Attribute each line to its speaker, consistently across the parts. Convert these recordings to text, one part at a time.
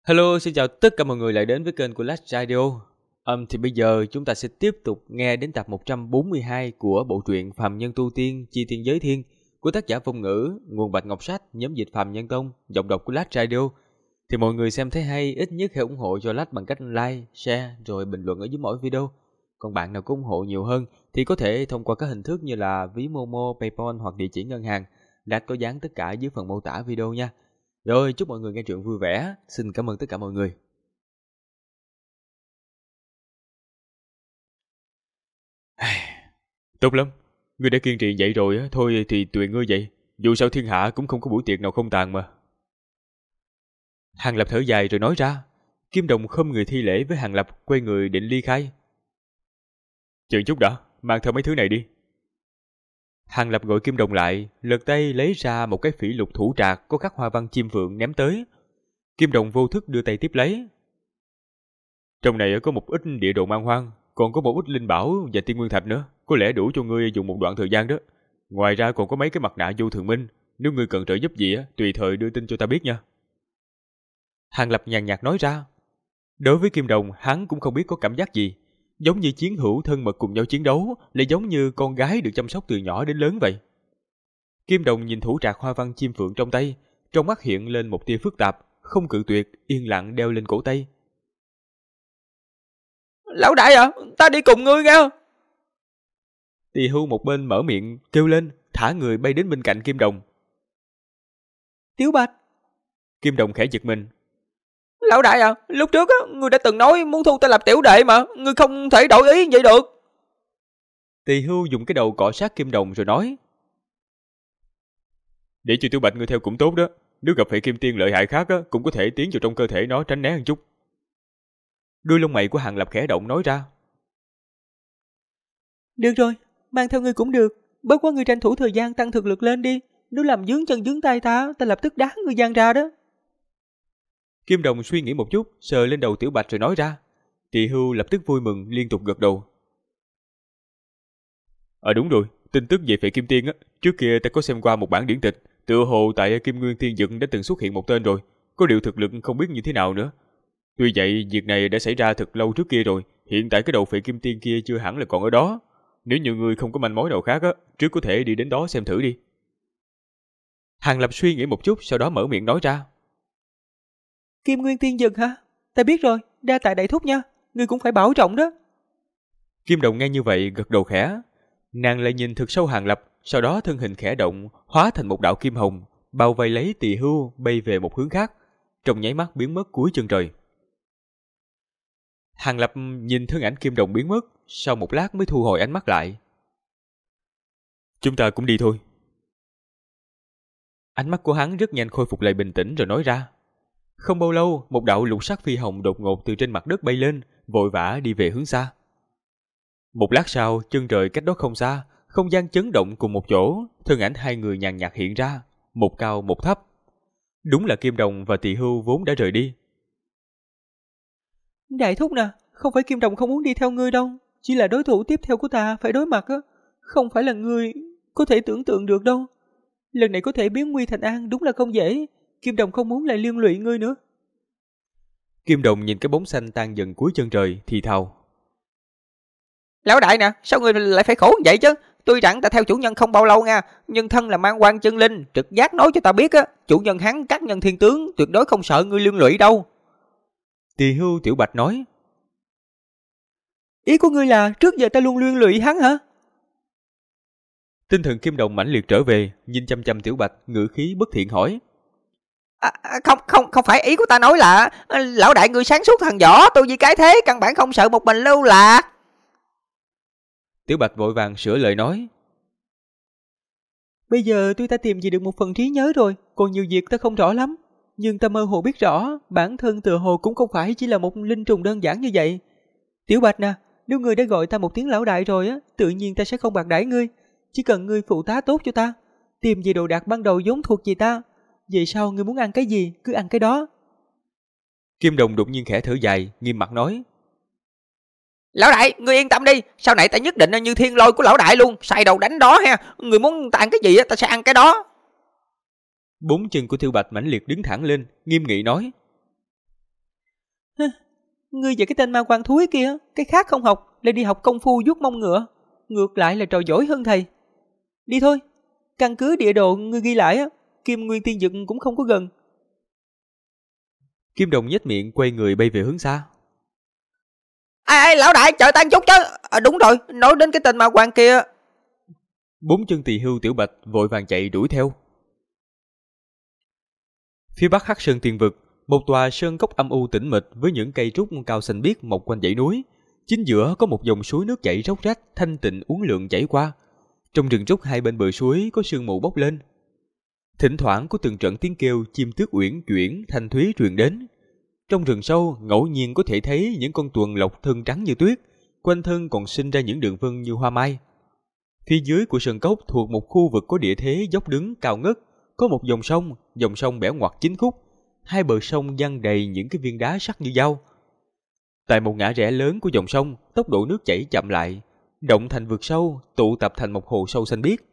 Speaker 1: Hello, xin chào tất cả mọi người lại đến với kênh của Last Radio. Thì bây giờ chúng ta sẽ tiếp tục nghe đến tập 142 của bộ truyện Phàm Nhân Tu Tiên Chi Tiên Giới Thiên của tác giả Phong Ngữ, nguồn Bạch Ngọc Sách, nhóm dịch Phàm Nhân Tông, giọng đọc của Last Radio. Thì mọi người xem thấy hay, ít nhất hãy ủng hộ cho Last bằng cách like, share rồi bình luận ở dưới mỗi video. Còn bạn nào có ủng hộ nhiều hơn thì có thể thông qua các hình thức như là ví Momo, PayPal hoặc địa chỉ ngân hàng. Last có dán tất cả dưới phần mô tả video nha. Rồi, chúc mọi người nghe truyện vui vẻ. Xin cảm ơn tất cả mọi người. Tốt lắm, ngươi đã kiên trì vậy rồi á, thôi thì tùy ngươi vậy. Dù sao thiên hạ cũng không có buổi tiệc nào không tàn mà. Hàng Lập thở dài rồi nói ra. Kim Đồng không người thi lễ với Hàng Lập, quay người định ly khai. Chờ chút đã, mang theo mấy thứ này đi. Hàng Lập gọi Kim Đồng lại, lật tay lấy ra một cái phỉ lục thủ trạc có khắc hoa văn chim phượng ném tới. Kim Đồng vô thức đưa tay tiếp lấy. Trong này có một ít địa đồ man hoang, còn có một ít linh bảo và tiên nguyên thạch nữa, có lẽ đủ cho ngươi dùng một đoạn thời gian đó. Ngoài ra còn có mấy cái mặt nạ vô thường minh, nếu ngươi cần trợ giúp gì á, tùy thời đưa tin cho ta biết nha. Hàng Lập nhàn nhạt nói ra. Đối với Kim Đồng, hắn cũng không biết có cảm giác gì, giống như chiến hữu thân mật cùng nhau chiến đấu, lại giống như con gái được chăm sóc từ nhỏ đến lớn vậy. Kim Đồng nhìn thủ trạc hoa văn chim phượng trong tay, trong mắt hiện lên một tia phức tạp, không cự tuyệt, yên lặng đeo lên cổ tay.
Speaker 2: Lão đại à, ta đi cùng ngươi nghe.
Speaker 1: Tỳ Hưu một bên mở miệng kêu lên, thả người bay đến bên cạnh Kim Đồng.
Speaker 2: Tiểu Bạch.
Speaker 1: Kim Đồng khẽ giật mình.
Speaker 2: Lão đại à, lúc trước á, ngươi đã từng nói muốn thu ta làm tiểu đệ mà, ngươi không thể đổi ý vậy được.
Speaker 1: Tỳ Hưu dùng cái đầu cọ sát Kim Đồng rồi nói. Để cho Tiểu Bạch ngươi theo cũng tốt đó, nếu gặp phải kim tiên lợi hại khác á, cũng có thể tiến vào trong cơ thể nó tránh né một chút. Đuôi lông mày của Hàng Lập khẽ động nói ra.
Speaker 2: Được rồi, mang theo ngươi cũng được, bất quá ngươi tranh thủ thời gian tăng thực lực lên đi, nếu làm dướng chân dướng tay ta lập tức đá ngươi giang ra đó.
Speaker 1: Kim Đồng suy nghĩ một chút, sờ lên đầu Tiểu Bạch rồi nói ra. Tỳ Hưu lập tức vui mừng liên tục gật đầu. Đúng rồi, tin tức về Phệ Kim Tiên á, trước kia ta có xem qua một bản điển tịch, tựa hồ tại Kim Nguyên Tiên Dực đã từng xuất hiện một tên rồi, có điều thực lực không biết như thế nào nữa. Tuy vậy, việc này đã xảy ra thật lâu trước kia rồi, hiện tại cái đầu Phệ Kim Tiên kia chưa hẳn là còn ở đó. Nếu như người không có manh mối nào khác á, trước có thể đi đến đó xem thử đi. Hàng Lập suy nghĩ một chút, sau đó mở miệng nói ra.
Speaker 2: Kim Nguyên Tiên Dực hả? Ta biết rồi, đa tạ đại thúc nha, ngươi cũng phải bảo trọng đó.
Speaker 1: Kim Đồng nghe như vậy gật đầu khẽ. Nàng lại nhìn thực sâu Hàng Lập, sau đó thân hình khẽ động, hóa thành một đạo kim hồng, bao vây lấy Tỳ Hưu bay về một hướng khác, trong nháy mắt biến mất cuối chân trời. Hàng Lập nhìn thân ảnh Kim Đồng biến mất, sau một lát mới thu hồi ánh mắt lại. Chúng ta cũng đi thôi. Ánh mắt của hắn rất nhanh khôi phục lại bình tĩnh rồi nói ra. Không bao lâu, một đạo lục sắc phi hồng đột ngột từ trên mặt đất bay lên, vội vã đi về hướng xa. Một lát sau, chân trời cách đó không xa, không gian chấn động cùng một chỗ, thân ảnh hai người nhàn nhạt hiện ra, một cao một thấp. Đúng là Kim Đồng và Tỳ Hưu vốn đã rời đi.
Speaker 2: Đại thúc nè, không phải Kim Đồng không muốn đi theo ngươi đâu, chỉ là đối thủ tiếp theo của ta phải đối mặt á, không phải là ngươi có thể tưởng tượng được đâu. Lần này có thể biến nguy thành an đúng là không dễ, Kim Đồng không muốn lại liên lụy ngươi nữa.
Speaker 1: Kim Đồng nhìn cái bóng xanh tan dần cuối chân trời thì thào.
Speaker 2: Lão đại nè, sao ngươi lại phải khổ vậy chứ? Tuy rằng ta theo chủ nhân không bao lâu nha, nhưng thân là mang quan chân linh, trực giác nói cho ta biết á, chủ nhân hắn các nhân thiên tướng tuyệt đối không sợ ngươi liên lụy đâu.
Speaker 1: Tỳ Hưu Tiểu Bạch nói.
Speaker 2: Ý của ngươi là trước giờ ta luôn liên lụy hắn hả?
Speaker 1: Tinh thần Kim Đồng mãnh liệt trở về, nhìn chăm chăm Tiểu Bạch, ngữ khí bất thiện hỏi.
Speaker 2: Không phải, ý của ta nói là lão đại ngươi sáng suốt thằng võ, tôi vì cái thế căn bản không sợ một mình lưu lạc.
Speaker 1: Tiểu Bạch vội vàng sửa lời nói.
Speaker 2: Bây giờ tôi ta tìm gì được một phần trí nhớ rồi, còn nhiều việc ta không rõ lắm, nhưng ta mơ hồ biết rõ bản thân tựa hồ cũng không phải chỉ là một linh trùng đơn giản như vậy. Tiểu Bạch nè, nếu ngươi đã gọi ta một tiếng lão đại rồi á, tự nhiên ta sẽ không bạc đãi ngươi, chỉ cần ngươi phụ tá tốt cho ta, tìm gì đồ đạc ban đầu vốn thuộc về ta, về sau ngươi muốn ăn cái gì cứ ăn cái đó.
Speaker 1: Kim Đồng đột nhiên khẽ thở dài, nghiêm mặt nói.
Speaker 2: Lão đại, ngươi yên tâm đi, sau này ta nhất định như thiên lôi của lão đại luôn, sai đầu đánh đó ha, ngươi muốn ta ăn cái gì ta sẽ ăn cái đó.
Speaker 1: Bốn chân của Tiểu Bạch mãnh liệt đứng thẳng lên, nghiêm nghị nói.
Speaker 2: Ngươi và cái tên ma quan thúi kia, cái khác không học, lại đi học công phu vuốt mông ngựa. Ngược lại là trò giỏi hơn thầy. Đi thôi, căn cứ địa đồ ngươi ghi lại, Kim Nguyên Tiên Dực cũng không có gần.
Speaker 1: Kim Đồng nhếch miệng quay người bay về hướng xa.
Speaker 3: Ai lão đại, chờ ta chút chứ. Đúng rồi, nói đến cái tên ma quan kia.
Speaker 1: 4 chân tỳ hưu Tiểu Bạch vội vàng chạy đuổi theo. Phía bắc Hắc Sơn Tiên Vực, một tòa sơn cốc âm u tĩnh mịch với những cây trúc cao xanh biếc mọc quanh dãy núi. Chính giữa có một dòng suối nước chảy róc rách, thanh tịnh uốn lượn chảy qua. Trong rừng trúc hai bên bờ suối có sương mù bốc lên. Thỉnh thoảng có từng trận tiếng kêu chim tước uyển chuyển thanh thúy truyền đến. Trong rừng sâu, ngẫu nhiên có thể thấy những con tuần lộc thân trắng như tuyết, quanh thân còn sinh ra những đường vân như hoa mai. Phía dưới của sơn cốc thuộc một khu vực có địa thế dốc đứng cao ngất, có một dòng sông bẻ ngoặt 9 khúc, hai bờ sông giăng đầy những cái viên đá sắc như dao. Tại một ngã rẽ lớn của dòng sông, tốc độ nước chảy chậm lại, động thành vực sâu, tụ tập thành một hồ sâu xanh biếc.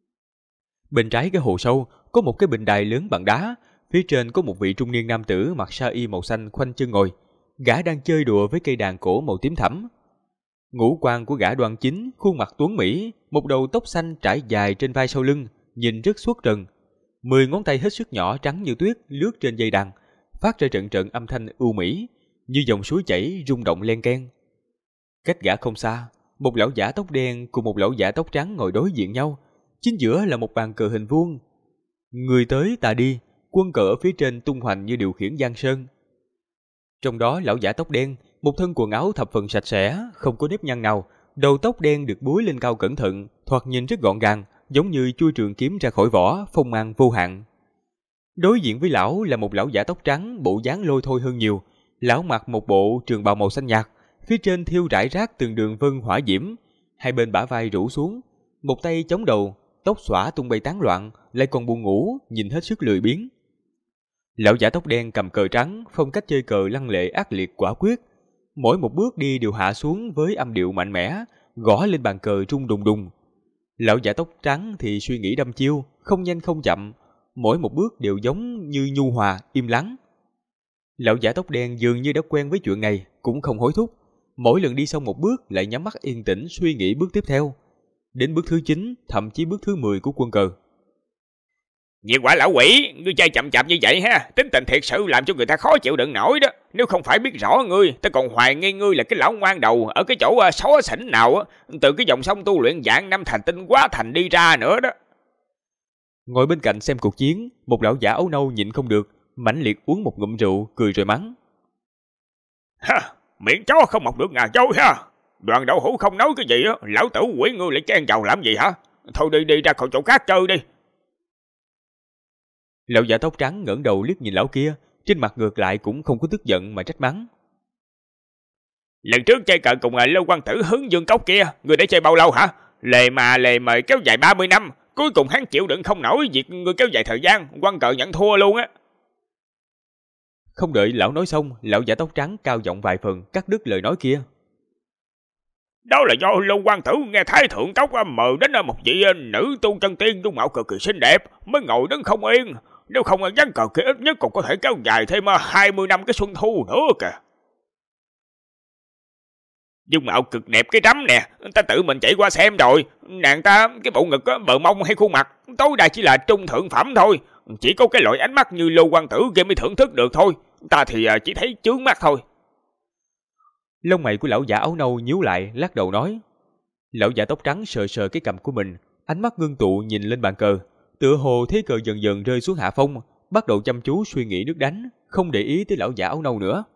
Speaker 1: Bên trái cái hồ sâu có một cái bình đài lớn bằng đá, phía trên có một vị trung niên nam tử mặc sa y màu xanh khoanh chân ngồi, gã đang chơi đùa với cây đàn cổ màu tím thẫm. Ngũ quan của gã đoan chính, khuôn mặt tuấn mỹ, một đầu tóc xanh trải dài trên vai sau lưng, nhìn rất xuất trần. 10 ngón tay hết sức nhỏ trắng như tuyết lướt trên dây đàn, phát ra trận trận âm thanh ưu mỹ, như dòng suối chảy rung động len keng. Cách gã không xa, một lão giả tóc đen cùng một lão giả tóc trắng ngồi đối diện nhau, chính giữa là một bàn cờ hình vuông. Người tới ta đi, quân cờ ở phía trên tung hoành như điều khiển giang sơn. Trong đó lão giả tóc đen, một thân quần áo thập phần sạch sẽ, không có nếp nhăn nào, đầu tóc đen được búi lên cao cẩn thận, thoạt nhìn rất gọn gàng, giống như chui trường kiếm ra khỏi vỏ, phong mang vô hạn. Đối diện với lão là một lão giả tóc trắng, bộ dáng lôi thôi hơn nhiều. Lão mặc một bộ trường bào màu xanh nhạt, phía trên thêu rải rác từng đường vân hỏa diễm, hai bên bả vai rũ xuống, một tay chống đầu, tóc xõa tung bay tán loạn, lại còn buồn ngủ, nhìn hết sức lười biếng. Lão giả tóc đen cầm cờ trắng, phong cách chơi cờ lăng lệ ác liệt quả quyết, mỗi một bước đi đều hạ xuống với âm điệu mạnh mẽ, gõ lên bàn cờ rung đùng đùng. Lão giả tóc trắng thì suy nghĩ đăm chiêu, không nhanh không chậm, mỗi một bước đều giống như nhu hòa, im lắng. Lão giả tóc đen dường như đã quen với chuyện này, cũng không hối thúc, mỗi lần đi xong một bước lại nhắm mắt yên tĩnh suy nghĩ bước tiếp theo. Đến bước thứ 9, thậm chí bước thứ 10 của quân cờ.
Speaker 3: Nhiệt quả lão quỷ, ngươi chơi chậm chạp như vậy ha, tính tình thiệt sự làm cho người ta khó chịu đựng nổi đó. Nếu không phải biết rõ ngươi, ta còn hoài nghi ngươi là cái lão ngoan đầu ở cái chỗ xó xỉnh nào từ cái dòng sông tu luyện dạng năm thành tinh quá thành đi ra nữa đó.
Speaker 1: Ngồi bên cạnh xem cuộc chiến, một lão giả áo nâu nhịn không được, mãnh liệt uống một ngụm rượu, cười rồi mắng.
Speaker 3: Ha, miệng chó không mọc được ngà voi ha. Đoàn đậu hũ không nói cái gì á, lão tử quỷ ngươi lại chen vào làm gì hả? Thôi đi ra khỏi chỗ khác chơi đi.
Speaker 1: Lão giả tóc trắng ngẩng đầu liếc nhìn lão kia, trên mặt ngược lại cũng không có tức giận mà trách mắng.
Speaker 3: Lần trước chơi cờ cùng Lâu Quan Tử Hướng Dương Cốc kia, ngươi đã chơi bao lâu hả? Lề mời kéo dài 30 năm, cuối cùng hắn chịu đựng không nổi việc ngươi kéo dài thời gian, quan cờ nhận thua luôn á.
Speaker 1: Không đợi lão nói xong, lão giả tóc trắng cao giọng vài phần cắt đứt lời nói kia.
Speaker 3: Đó là do Lâu Quan Tử nghe Thái Thượng Cốc mời đến một vị nữ tu chân tiên dung mạo cực kỳ xinh đẹp, mới ngồi đứng không yên. Nếu không ván cờ kia ít nhất còn có thể kéo dài thêm 20 năm cái xuân thu nữa kìa. Dung mạo cực đẹp cái rắm nè, ta tự mình chạy qua xem rồi. Nàng ta cái bộ ngực, bờ mông hay khuôn mặt tối đa chỉ là trung thượng phẩm thôi. Chỉ có cái loại ánh mắt như Lâu Quan Tử kia mới thưởng thức được thôi. Ta thì chỉ thấy chướng mắt thôi.
Speaker 1: Lông mày của lão giả áo nâu nhíu lại, lắc đầu nói. Lão giả tóc trắng sờ sờ cái cằm của mình, ánh mắt ngưng tụ nhìn lên bàn cờ, tựa hồ thế cờ dần dần rơi xuống hạ phong, bắt đầu chăm chú suy nghĩ nước đánh, không để ý tới lão giả áo nâu nữa.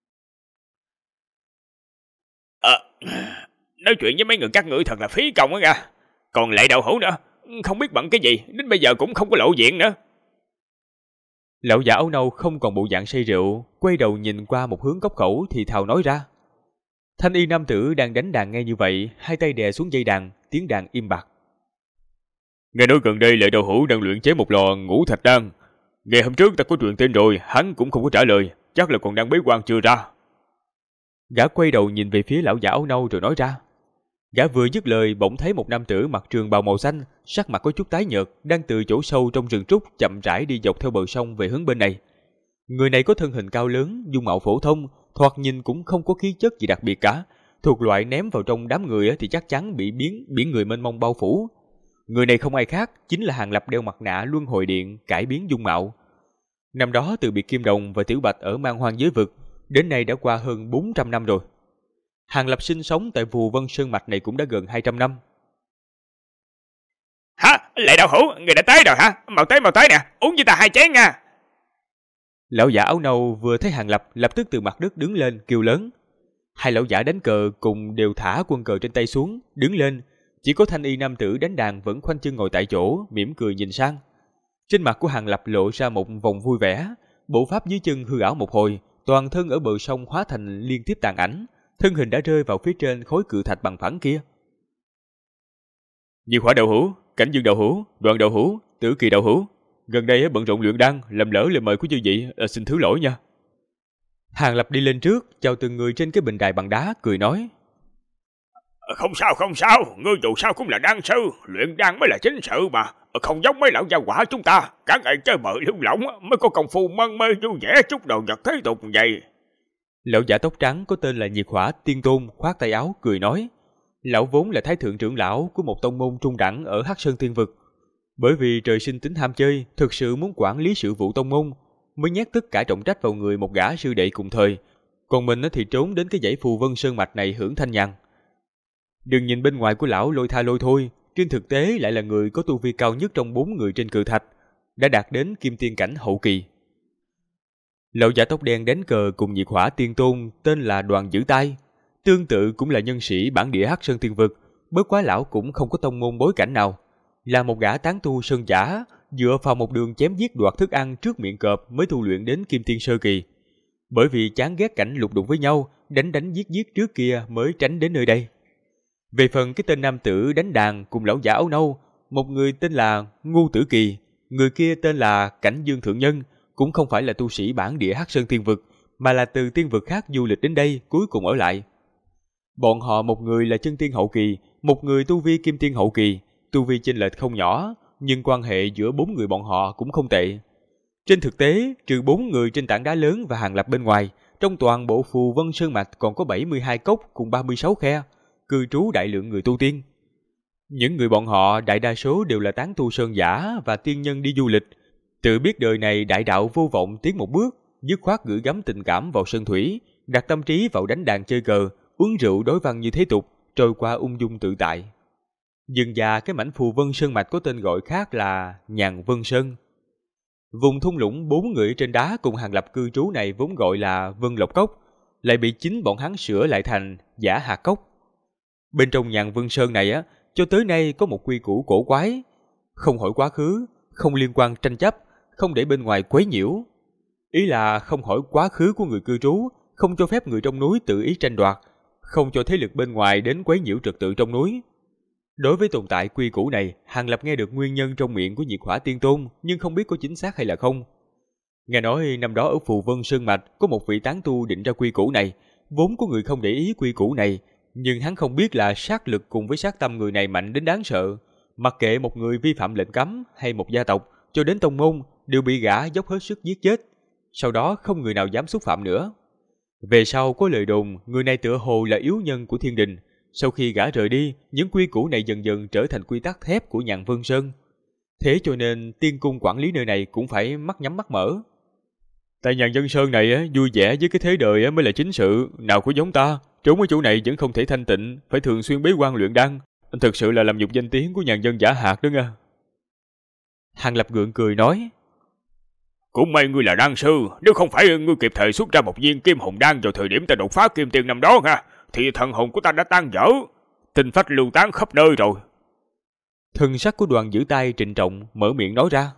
Speaker 3: Nói chuyện với mấy người các ngươi thật là phí công á nha. Còn Lệ Đậu Hữu nữa, không biết bận cái gì, đến bây giờ cũng không có lộ diện nữa.
Speaker 1: Lão giả áo nâu không còn bộ dạng say rượu, quay đầu nhìn qua một hướng cốc khẩu thì thào nói ra. Thanh y nam tử đang đánh đàn nghe như vậy, hai tay đè xuống dây đàn, tiếng đàn im bặt.
Speaker 3: Nghe nói gần đây Lệ Đậu Hữu đang luyện chế một lò ngũ thạch đan. Ngày hôm trước ta có truyền tin rồi, hắn cũng không có trả lời, chắc là còn đang bế quan chưa ra.
Speaker 1: Gã quay đầu nhìn về phía lão giả áo nâu rồi nói ra. Gã vừa dứt lời bỗng thấy một nam tử mặc trường bào màu xanh, sắc mặt có chút tái nhợt, đang từ chỗ sâu trong rừng trúc chậm rãi đi dọc theo bờ sông về hướng bên này. Người này có thân hình cao lớn, dung mạo phổ thông, thoạt nhìn cũng không có khí chất gì đặc biệt cả, thuộc loại ném vào trong đám người thì chắc chắn bị biển người mênh mông bao phủ. Người này không ai khác, chính là Hàng Lập đeo mặt nạ luân hồi điện cải biến dung mạo. Năm đó từ biệt Kim Đồng và Tiểu Bạch ở Man Hoang giới vực, đến nay đã qua hơn 400 năm rồi. Hàng Lập sinh sống tại Phù Vân Sơn Mạch này cũng đã gần 200 năm.
Speaker 3: Hả? Lệ đạo hữu, người đã tới rồi hả? Mau tới nè, uống với ta 2 chén nha.
Speaker 1: Lão giả áo nâu vừa thấy Hàng Lập lập tức từ mặt đất đứng lên kêu lớn. Hai lão giả đánh cờ cùng đều thả quân cờ trên tay xuống, đứng lên. Chỉ có thanh y nam tử đánh đàn vẫn khoanh chân ngồi tại chỗ, mỉm cười nhìn sang. Trên mặt của Hàng Lập lộ ra một vòng vui vẻ, bộ pháp dưới chân hư ảo một hồi, toàn thân ở bờ sông hóa thành liên tiếp tàn ảnh, thân hình đã rơi vào phía trên khối cự thạch bằng phẳng kia. Diệt Hỏa đạo hữu, Cảnh Dương đạo hữu, Đoạn đạo hữu, Tử Kỳ đạo hữu, gần đây bận rộn luyện đan, làm lỡ lời mời của chư vị, xin thứ lỗi nha. Hàng Lập đi lên trước, chào từng người trên cái bình đài bằng đá, cười nói:
Speaker 3: Không sao, ngươi dù sao cũng là đan sư, luyện đan mới là chính sự mà, không giống mấy lão gia hỏa chúng ta, cả ngày chơi bời lung lỏng mới có công phu mân mê vui vẻ chút đồ vật thế tục vậy.
Speaker 1: Lão giả tóc trắng có tên là Nhiệt Hỏa Tiên Tôn khoát tay áo cười nói: Lão vốn là thái thượng trưởng lão của một tông môn trung đẳng ở Hắc Sơn Thiên Vực, bởi vì trời sinh tính ham chơi, thực sự muốn quản lý sự vụ tông môn, mới nhét tất cả trọng trách vào người một gã sư đệ cùng thời, còn mình thì trốn đến cái dãy Phù Vân Sơn Mạch này hưởng thanh nhàn. Đừng nhìn bên ngoài của lão lôi tha lôi thôi, trên thực tế lại là người có tu vi cao nhất trong 4 người trên cự thạch, đã đạt đến Kim Tiên cảnh hậu kỳ. Lão giả tóc đen đánh cờ cùng Nhiệt Hỏa Tiên Tôn tên là Đoàn Dữ Tai, tương tự cũng là nhân sĩ bản địa Hắc Sơn Thiên Vực, bất quá lão cũng không có tông môn bối cảnh nào, là một gã tán tu sơn giả, dựa vào một đường chém giết đoạt thức ăn trước miệng cọp mới tu luyện đến Kim Tiên sơ kỳ. Bởi vì chán ghét cảnh lục đục với nhau, đánh giết trước kia mới tránh đến nơi đây. Về phần cái tên nam tử đánh đàn cùng lão giả áo nâu, một người tên là Ngu Tử Kỳ, người kia tên là Cảnh Dương Thượng Nhân, cũng không phải là tu sĩ bản địa Hắc Sơn Tiên Vực, mà là từ tiên vực khác du lịch đến đây cuối cùng ở lại. Bọn họ một người là chân tiên hậu kỳ, một người tu vi kim tiên hậu kỳ, tu vi chênh lệch không nhỏ, nhưng quan hệ giữa 4 người bọn họ cũng không tệ. Trên thực tế, trừ 4 người trên tảng đá lớn và Hàng Lập bên ngoài, trong toàn bộ Phù Vân Sơn Mạch còn có 72 cốc cùng 36 khe, cư trú đại lượng người tu tiên. Những người bọn họ đại đa số đều là tán tu sơn giả và tiên nhân đi du lịch, tự biết đời này đại đạo vô vọng tiến một bước, dứt khoát gửi gắm tình cảm vào sơn thủy, đặt tâm trí vào đánh đàn chơi cờ, uống rượu đối văn như thế tục, trôi qua ung dung tự tại. Dần dà cái mảnh Phù Vân Sơn Mạch có tên gọi khác là Nhàn Vân Sơn. Vùng thung lũng 4 người trên đá cùng Hàng Lập cư trú này vốn gọi là Vân Lộc Cốc, lại bị chính bọn hắn sửa lại thành Giả Hạt Cốc. Bên trong Nhàn Vân Sơn này cho tới nay có một quy củ cổ quái, không hỏi quá khứ, không liên quan tranh chấp, không để bên ngoài quấy nhiễu. Ý là không hỏi quá khứ của người cư trú, không cho phép người trong núi tự ý tranh đoạt, không cho thế lực bên ngoài đến quấy nhiễu trật tự trong núi. Đối với tồn tại quy củ này, Hàng Lập nghe được nguyên nhân trong miệng của Nhiệt Hỏa Tiên Tôn, nhưng không biết có chính xác hay là không. Nghe nói năm đó ở Phù Vân Sơn Mạch có một vị tán tu định ra quy củ này, vốn có người không để ý quy củ này, nhưng hắn không biết là sát lực cùng với sát tâm người này mạnh đến đáng sợ. Mặc kệ một người vi phạm lệnh cấm hay một gia tộc, cho đến tông môn, đều bị gã dốc hết sức giết chết. Sau đó không người nào dám xúc phạm nữa. Về sau có lời đồn, người này tựa hồ là yếu nhân của thiên đình. Sau khi gã rời đi, những quy củ này dần dần trở thành quy tắc thép của Nhàn Vân Sơn. Thế cho nên tiên cung quản lý nơi này cũng phải mắt nhắm mắt mở. Tại Nhàn Vân Sơn này vui vẻ với cái thế đời mới là chính sự, nào có giống ta, trốn ở chỗ này vẫn không thể thanh tịnh, phải thường xuyên bế quan luyện đan, thực sự là làm nhục danh tiếng của Nhàn Vân Giả Hạt đó nha. Hàng Lập gượng cười nói:
Speaker 3: Cũng may ngươi là đan sư, nếu không phải ngươi kịp thời xuất ra một viên kim hồn đan vào thời điểm ta đột phá kim tiên năm đó thì thần hồn của ta đã tan vỡ, tinh phách lưu tán khắp nơi rồi.
Speaker 1: Thần sắc của Đoàn Dữ Tai trịnh trọng mở miệng nói ra.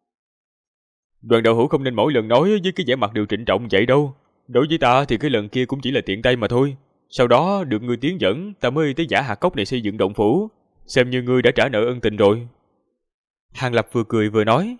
Speaker 1: Đoàn đạo hữu không nên mỗi lần nói với cái vẻ mặt đều trịnh trọng vậy đâu. Đối với ta thì cái lần kia cũng chỉ là tiện tay mà thôi. Sau đó được ngươi tiến dẫn, ta mới tới Giả Hạt Cốc này xây dựng động phủ, xem như ngươi đã trả nợ ân tình rồi. Hàng Lập vừa cười vừa nói: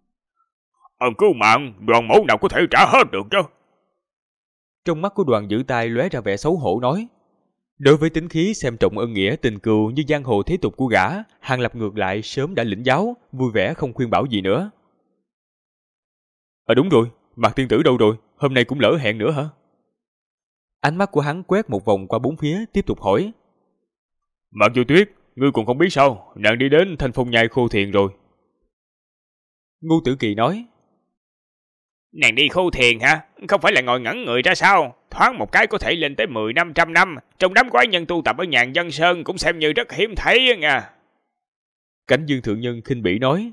Speaker 3: Ơn cứu mạng, Đoàn mẫu nào có thể trả hết được chứ.
Speaker 1: Trong mắt của Đoàn Dữ Tai lóe ra vẻ xấu hổ nói: Đối với tính khí xem trọng ân nghĩa tình cừu như giang hồ thế tục của gã, Hàng Lập ngược lại sớm đã lĩnh giáo, vui vẻ không khuyên bảo gì nữa. Đúng rồi, Mạc tiên tử đâu rồi, hôm nay cũng lỡ hẹn nữa hả? Ánh mắt của hắn quét một vòng qua bốn phía, tiếp tục hỏi. Mạc Vô Tuyết, ngươi còn không biết sao, nàng đi đến Thanh Phong Nhai khô thiền rồi. Ngô Tử Kỳ nói.
Speaker 3: Nàng đi khô thiền hả? Không phải là ngồi ngẩn người ra sao? Thoáng một cái có thể lên tới 10 năm, 100 năm. Trong đám quái nhân tu tập ở Nhàn Dân Sơn cũng xem như rất hiếm thấy nha.
Speaker 1: Cảnh Dương thượng nhân khinh bỉ nói.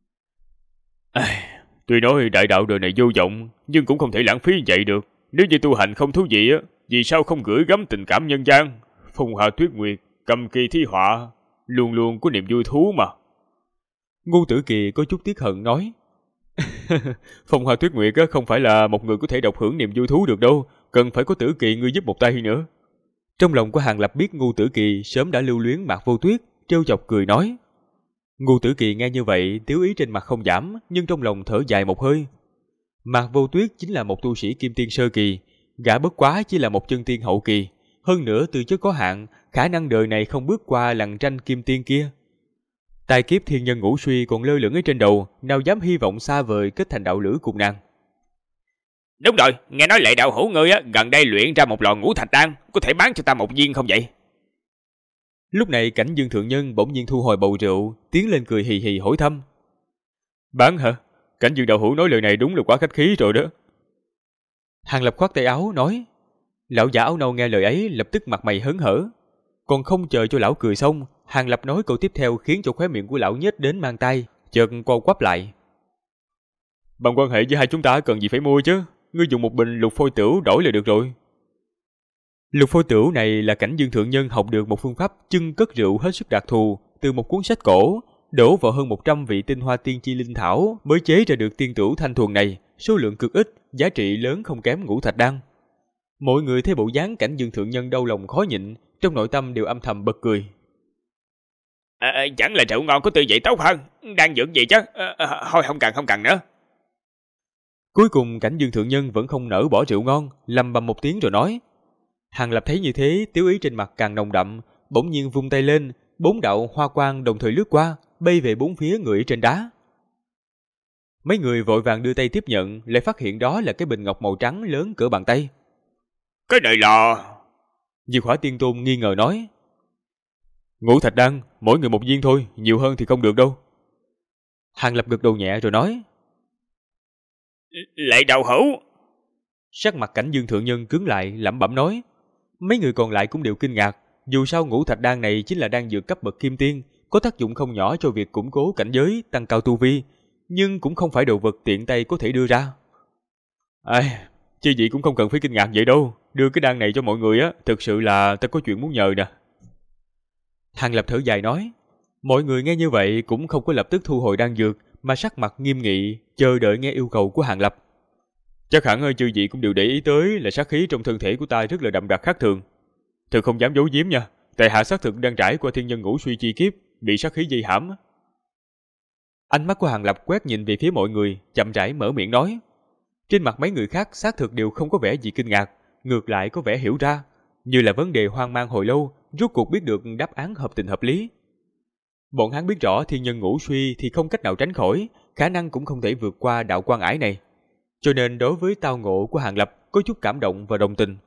Speaker 1: Tuy nói đại đạo đời này vô vọng, nhưng cũng không thể lãng phí vậy được. Nếu như tu hành không thú vị, vì sao không gửi gắm tình cảm nhân gian? Phong Hà Tuyết Nguyệt, Cầm Kỳ Thi Họa, luôn luôn có niềm vui thú mà. Ngô Tử Kỳ có chút tiếc hận nói. Phong Hoa Tuyết Nguyệt không phải là một người có thể độc hưởng niềm vui thú được đâu, cần phải có Tử Kỳ ngươi giúp một tay nữa. Trong lòng của Hàng Lập biết Ngô Tử Kỳ sớm đã lưu luyến Mạc Vô Tuyết, trêu chọc cười nói. Ngô Tử Kỳ nghe như vậy, tiếu ý trên mặt không giảm, nhưng trong lòng thở dài một hơi. Mạc Vô Tuyết chính là một tu sĩ kim tiên sơ kỳ, gã bất quá chỉ là một chân tiên hậu kỳ, hơn nữa tư chất có hạn, khả năng đời này không bước qua lằn tranh kim tiên kia. Tài kiếp thiên nhân ngũ suy còn lơ lửng ở trên đầu, nào dám hy vọng xa vời kết thành đạo lữ cùng nàng.
Speaker 3: Đúng rồi, nghe nói Lệ đạo hữu ngươi gần đây luyện ra một lò ngũ thạch đan, có thể bán cho ta một viên không vậy?
Speaker 1: Lúc này Cảnh Dương thượng nhân bỗng nhiên thu hồi bầu rượu, tiến lên cười hì hì hỏi thăm. Bán hả? Cảnh Dương đạo hữu nói lời này đúng là quá khách khí rồi đó. Hàng Lập khoát tay áo nói. Lão giả áo nâu nghe lời ấy lập tức mặt mày hớn hở. Còn không chờ cho lão cười xong, Hàng Lập nói câu tiếp theo khiến cho khóe miệng của lão nhếch đến mang tay, chợt co quắp lại. Bằng quan hệ với hai chúng ta cần gì phải mua chứ? Ngươi dùng một bình lục phôi tửu đổi là được rồi. Lục phôi tửu này là Cảnh Dương thượng nhân học được một phương pháp chưng cất rượu hết sức đặc thù từ một cuốn sách cổ, đổ vào hơn 100 vị tinh hoa tiên chi linh thảo mới chế ra được tiên tửu thanh thuần này, số lượng cực ít, giá trị lớn không kém ngũ thạch đan. Mọi người thấy bộ dáng Cảnh Dương thượng nhân đau lòng khó nhịn, trong nội tâm đều âm thầm bật cười.
Speaker 3: Chẳng là rượu ngon có tư vị tốt hơn, đang dưỡng gì chứ? Thôi không cần nữa.
Speaker 1: Cuối cùng Cảnh Dương thượng nhân vẫn không nỡ bỏ rượu ngon, lầm bầm một tiếng rồi nói. Hàng Lập thấy như thế, tiếu ý trên mặt càng nồng đậm, bỗng nhiên vung tay lên, 4 đạo hoa quang đồng thời lướt qua, bay về bốn phía người trên đá. Mấy người vội vàng đưa tay tiếp nhận, lại phát hiện đó là cái bình ngọc màu trắng lớn cỡ bàn tay.
Speaker 3: Cái này là...
Speaker 1: Diệp Hỏa Tiên Tôn nghi ngờ nói. Ngũ thạch đan, mỗi người một viên thôi, nhiều hơn thì không được đâu. Hàng Lập gật đầu nhẹ rồi nói.
Speaker 3: Lệ đạo hữu.
Speaker 1: Sắc mặt Cảnh Dương thượng nhân cứng lại, lẩm bẩm nói. Mấy người còn lại cũng đều kinh ngạc, dù sao ngũ thạch đan này chính là đan dược cấp bậc kim tiên, có tác dụng không nhỏ cho việc củng cố cảnh giới, tăng cao tu vi, nhưng cũng không phải đồ vật tiện tay có thể đưa ra. Chứ gì cũng không cần phải kinh ngạc vậy đâu, đưa cái đan này cho mọi người thực sự là ta có chuyện muốn nhờ nè. Hàng Lập thở dài nói. Mọi người nghe như vậy cũng không có lập tức thu hồi đan dược, mà sắc mặt nghiêm nghị, chờ đợi nghe yêu cầu của Hàng Lập. Chắc hẳn chư vị cũng đều để ý tới là sát khí trong thân thể của ta rất là đậm đặc khác thường. Thực không dám giấu giếm nha, tại hạ xác thực đang trải qua thiên nhân ngũ suy chi kiếp, bị sát khí dây hãm. Ánh mắt của Hàng Lập quét nhìn về phía mọi người, chậm rãi mở miệng nói. Trên mặt mấy người khác xác thực đều không có vẻ gì kinh ngạc, ngược lại có vẻ hiểu ra, như là vấn đề hoang mang hồi lâu, rốt cuộc biết được đáp án hợp tình hợp lý. Bọn hắn biết rõ thiên nhân ngũ suy thì không cách nào tránh khỏi, khả năng cũng không thể vượt qua đạo quan ải này. Cho nên đối với tao ngộ của Hàng Lập có chút cảm động và đồng tình.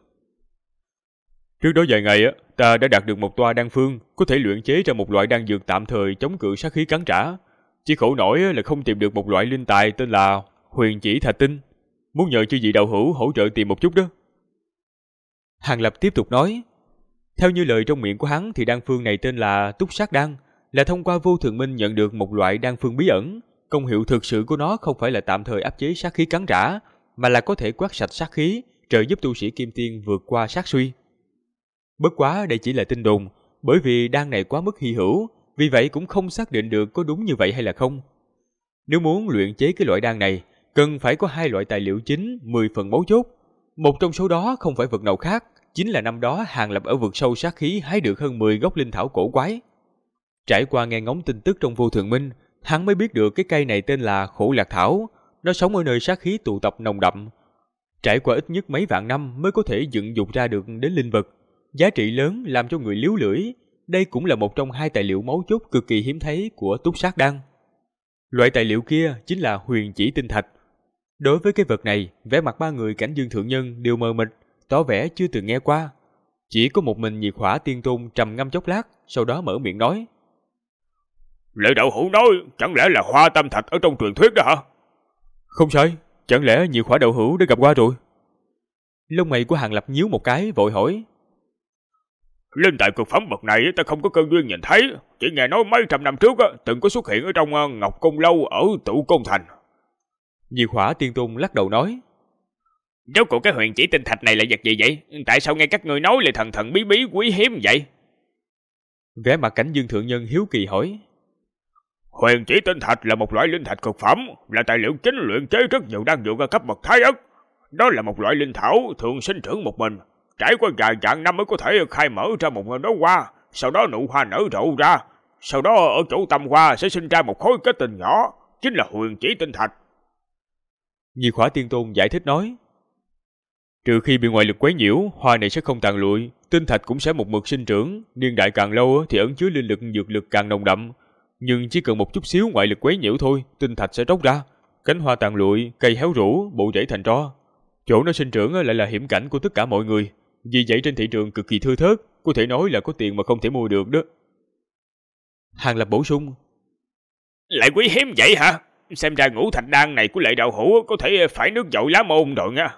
Speaker 1: Trước đó vài ngày ta đã đạt được một toa đan phương, có thể luyện chế ra một loại đan dược tạm thời chống cự sát khí cắn trả. Chỉ khổ nổi là không tìm được một loại linh tài tên là Huyền Chỉ Thạch Tinh, muốn nhờ chư vị đạo hữu hỗ trợ tìm một chút đó. Hàng Lập tiếp tục nói. Theo như lời trong miệng của hắn thì đan phương này tên là Túc Sát Đan, là thông qua Vô Thường Minh nhận được một loại đan phương bí ẩn. Công hiệu thực sự của nó không phải là tạm thời áp chế sát khí cắn trả, mà là có thể quét sạch sát khí, trợ giúp tu sĩ kim tiên vượt qua sát suy. Bất quá đây chỉ là tin đồn, bởi vì đan này quá mức hy hữu, vì vậy cũng không xác định được có đúng như vậy hay là không. Nếu muốn luyện chế cái loại đan này, cần phải có 2 loại tài liệu chính 10 phần mấu chốt. Một trong số đó không phải vật nào khác, chính là năm đó Hàng Lập ở vực sâu sát khí hái được hơn 10 gốc linh thảo cổ quái. Trải qua nghe ngóng tin tức trong Vô Thường Minh, hắn mới biết được cái cây này tên là Khổ Lạc Thảo, nó sống ở nơi sát khí tụ tập nồng đậm. Trải qua ít nhất mấy vạn năm mới có thể dựng dục ra được đến linh vật, giá trị lớn làm cho người líu lưỡi. Đây cũng là một trong 2 tài liệu mấu chốt cực kỳ hiếm thấy của Túc Sát Đan. Loại tài liệu kia chính là Huyền Chỉ Tinh Thạch. Đối với cái vật này, vẻ mặt ba người Cảnh Dương thượng nhân đều mờ mịt, tỏ vẻ chưa từng nghe qua. Chỉ có một mình Nhiệt Hỏa Tiên Tôn trầm ngâm chốc lát, sau đó mở miệng nói.
Speaker 3: Lệ Đậu Hữu nói, chẳng lẽ là hoa tâm thạch ở trong truyền thuyết đó hả?
Speaker 1: Không sai, chẳng lẽ Nhiệt Hỏa Đậu Hữu đã gặp qua rồi? Lông mày của Hàng Lập nhíu một cái, vội hỏi.
Speaker 3: Linh tài cực phẩm bậc này ta không có cơ duyên nhìn thấy, chỉ nghe nói mấy trăm năm trước từng có xuất hiện ở trong Ngọc Cung Lâu ở Tụ Côn Thành.
Speaker 1: Nhiệt Hỏa Tiên Tôn lắc đầu nói.
Speaker 3: Rốt cuộc cái huyền chỉ tinh thạch này là vật gì vậy? Tại sao nghe các ngươi nói lại thần thần bí bí quý hiếm vậy?
Speaker 1: Vẻ mặt Cảnh Dương thượng nhân hiếu kỳ hỏi.
Speaker 3: Huyền chỉ tinh thạch là một loại linh thạch cực phẩm, là tài liệu chính luyện chế rất nhiều đan dược cấp bậc thái ất. Đó là một loại linh thảo thường sinh trưởng một mình, trải qua vài vạn năm mới có thể khai mở ra một ngọn đóa hoa, sau đó nụ hoa nở rộ ra, sau đó ở chỗ tâm hoa sẽ sinh ra một khối kết tinh nhỏ, chính là huyền chỉ tinh thạch.
Speaker 1: Nhiệt Hỏa Tiên Tôn giải thích nói. Trừ khi bị ngoại lực quấy nhiễu, hoa này sẽ không tàn lụi, tinh thạch cũng sẽ một mực sinh trưởng, niên đại càng lâu thì ẩn chứa linh lực dược lực càng nồng đậm. Nhưng chỉ cần một chút xíu ngoại lực quấy nhiễu thôi, tinh thạch sẽ tróc ra, cánh hoa tàn lụi, cây héo rũ, bộ rễ thành tro. Chỗ nó sinh trưởng lại là hiểm cảnh của tất cả mọi người, vì vậy trên thị trường cực kỳ thưa thớt, có thể nói là có tiền mà không thể mua được đó. Hàng Lập bổ sung.
Speaker 3: Lại quý hiếm vậy hả? Xem ra ngũ thạch đan này của Lệ Đạo Hữu có thể phải nước dội lá môn rồi nha.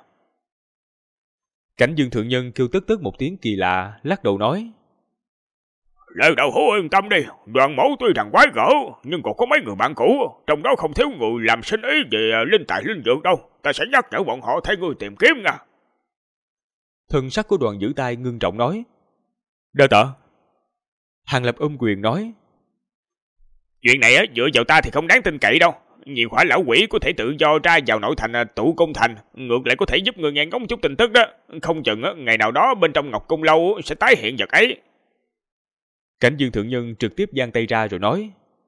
Speaker 1: Cảnh Dương thượng nhân kêu tức tức một tiếng kỳ lạ, lắc đầu nói.
Speaker 3: Lệ Đạo Hữu yên tâm đi, Đoàn mẫu tuy rằng quái gở, nhưng còn có mấy người bạn cũ, trong đó không thiếu người làm sinh ý về linh tài linh dược đâu, ta sẽ nhắc nhở bọn họ thay người tìm kiếm nha.
Speaker 1: Thần sắc của Đoàn giữ tay ngưng trọng nói. Đa tạ. Hàng Lập ôm quyền nói.
Speaker 3: Chuyện này dựa vào ta thì không đáng tin cậy đâu. Nhiều khỏa lão quỷ có thể tự do ra vào nội thành Tụ Cung Thành, ngược lại có thể giúp người nghe ngóng chút tin tức đó. Không chừng ngày nào đó bên trong Ngọc Cung Lâu sẽ tái hiện vật ấy.
Speaker 1: Cảnh Dương thượng nhân trực tiếp giang tay ra rồi nói.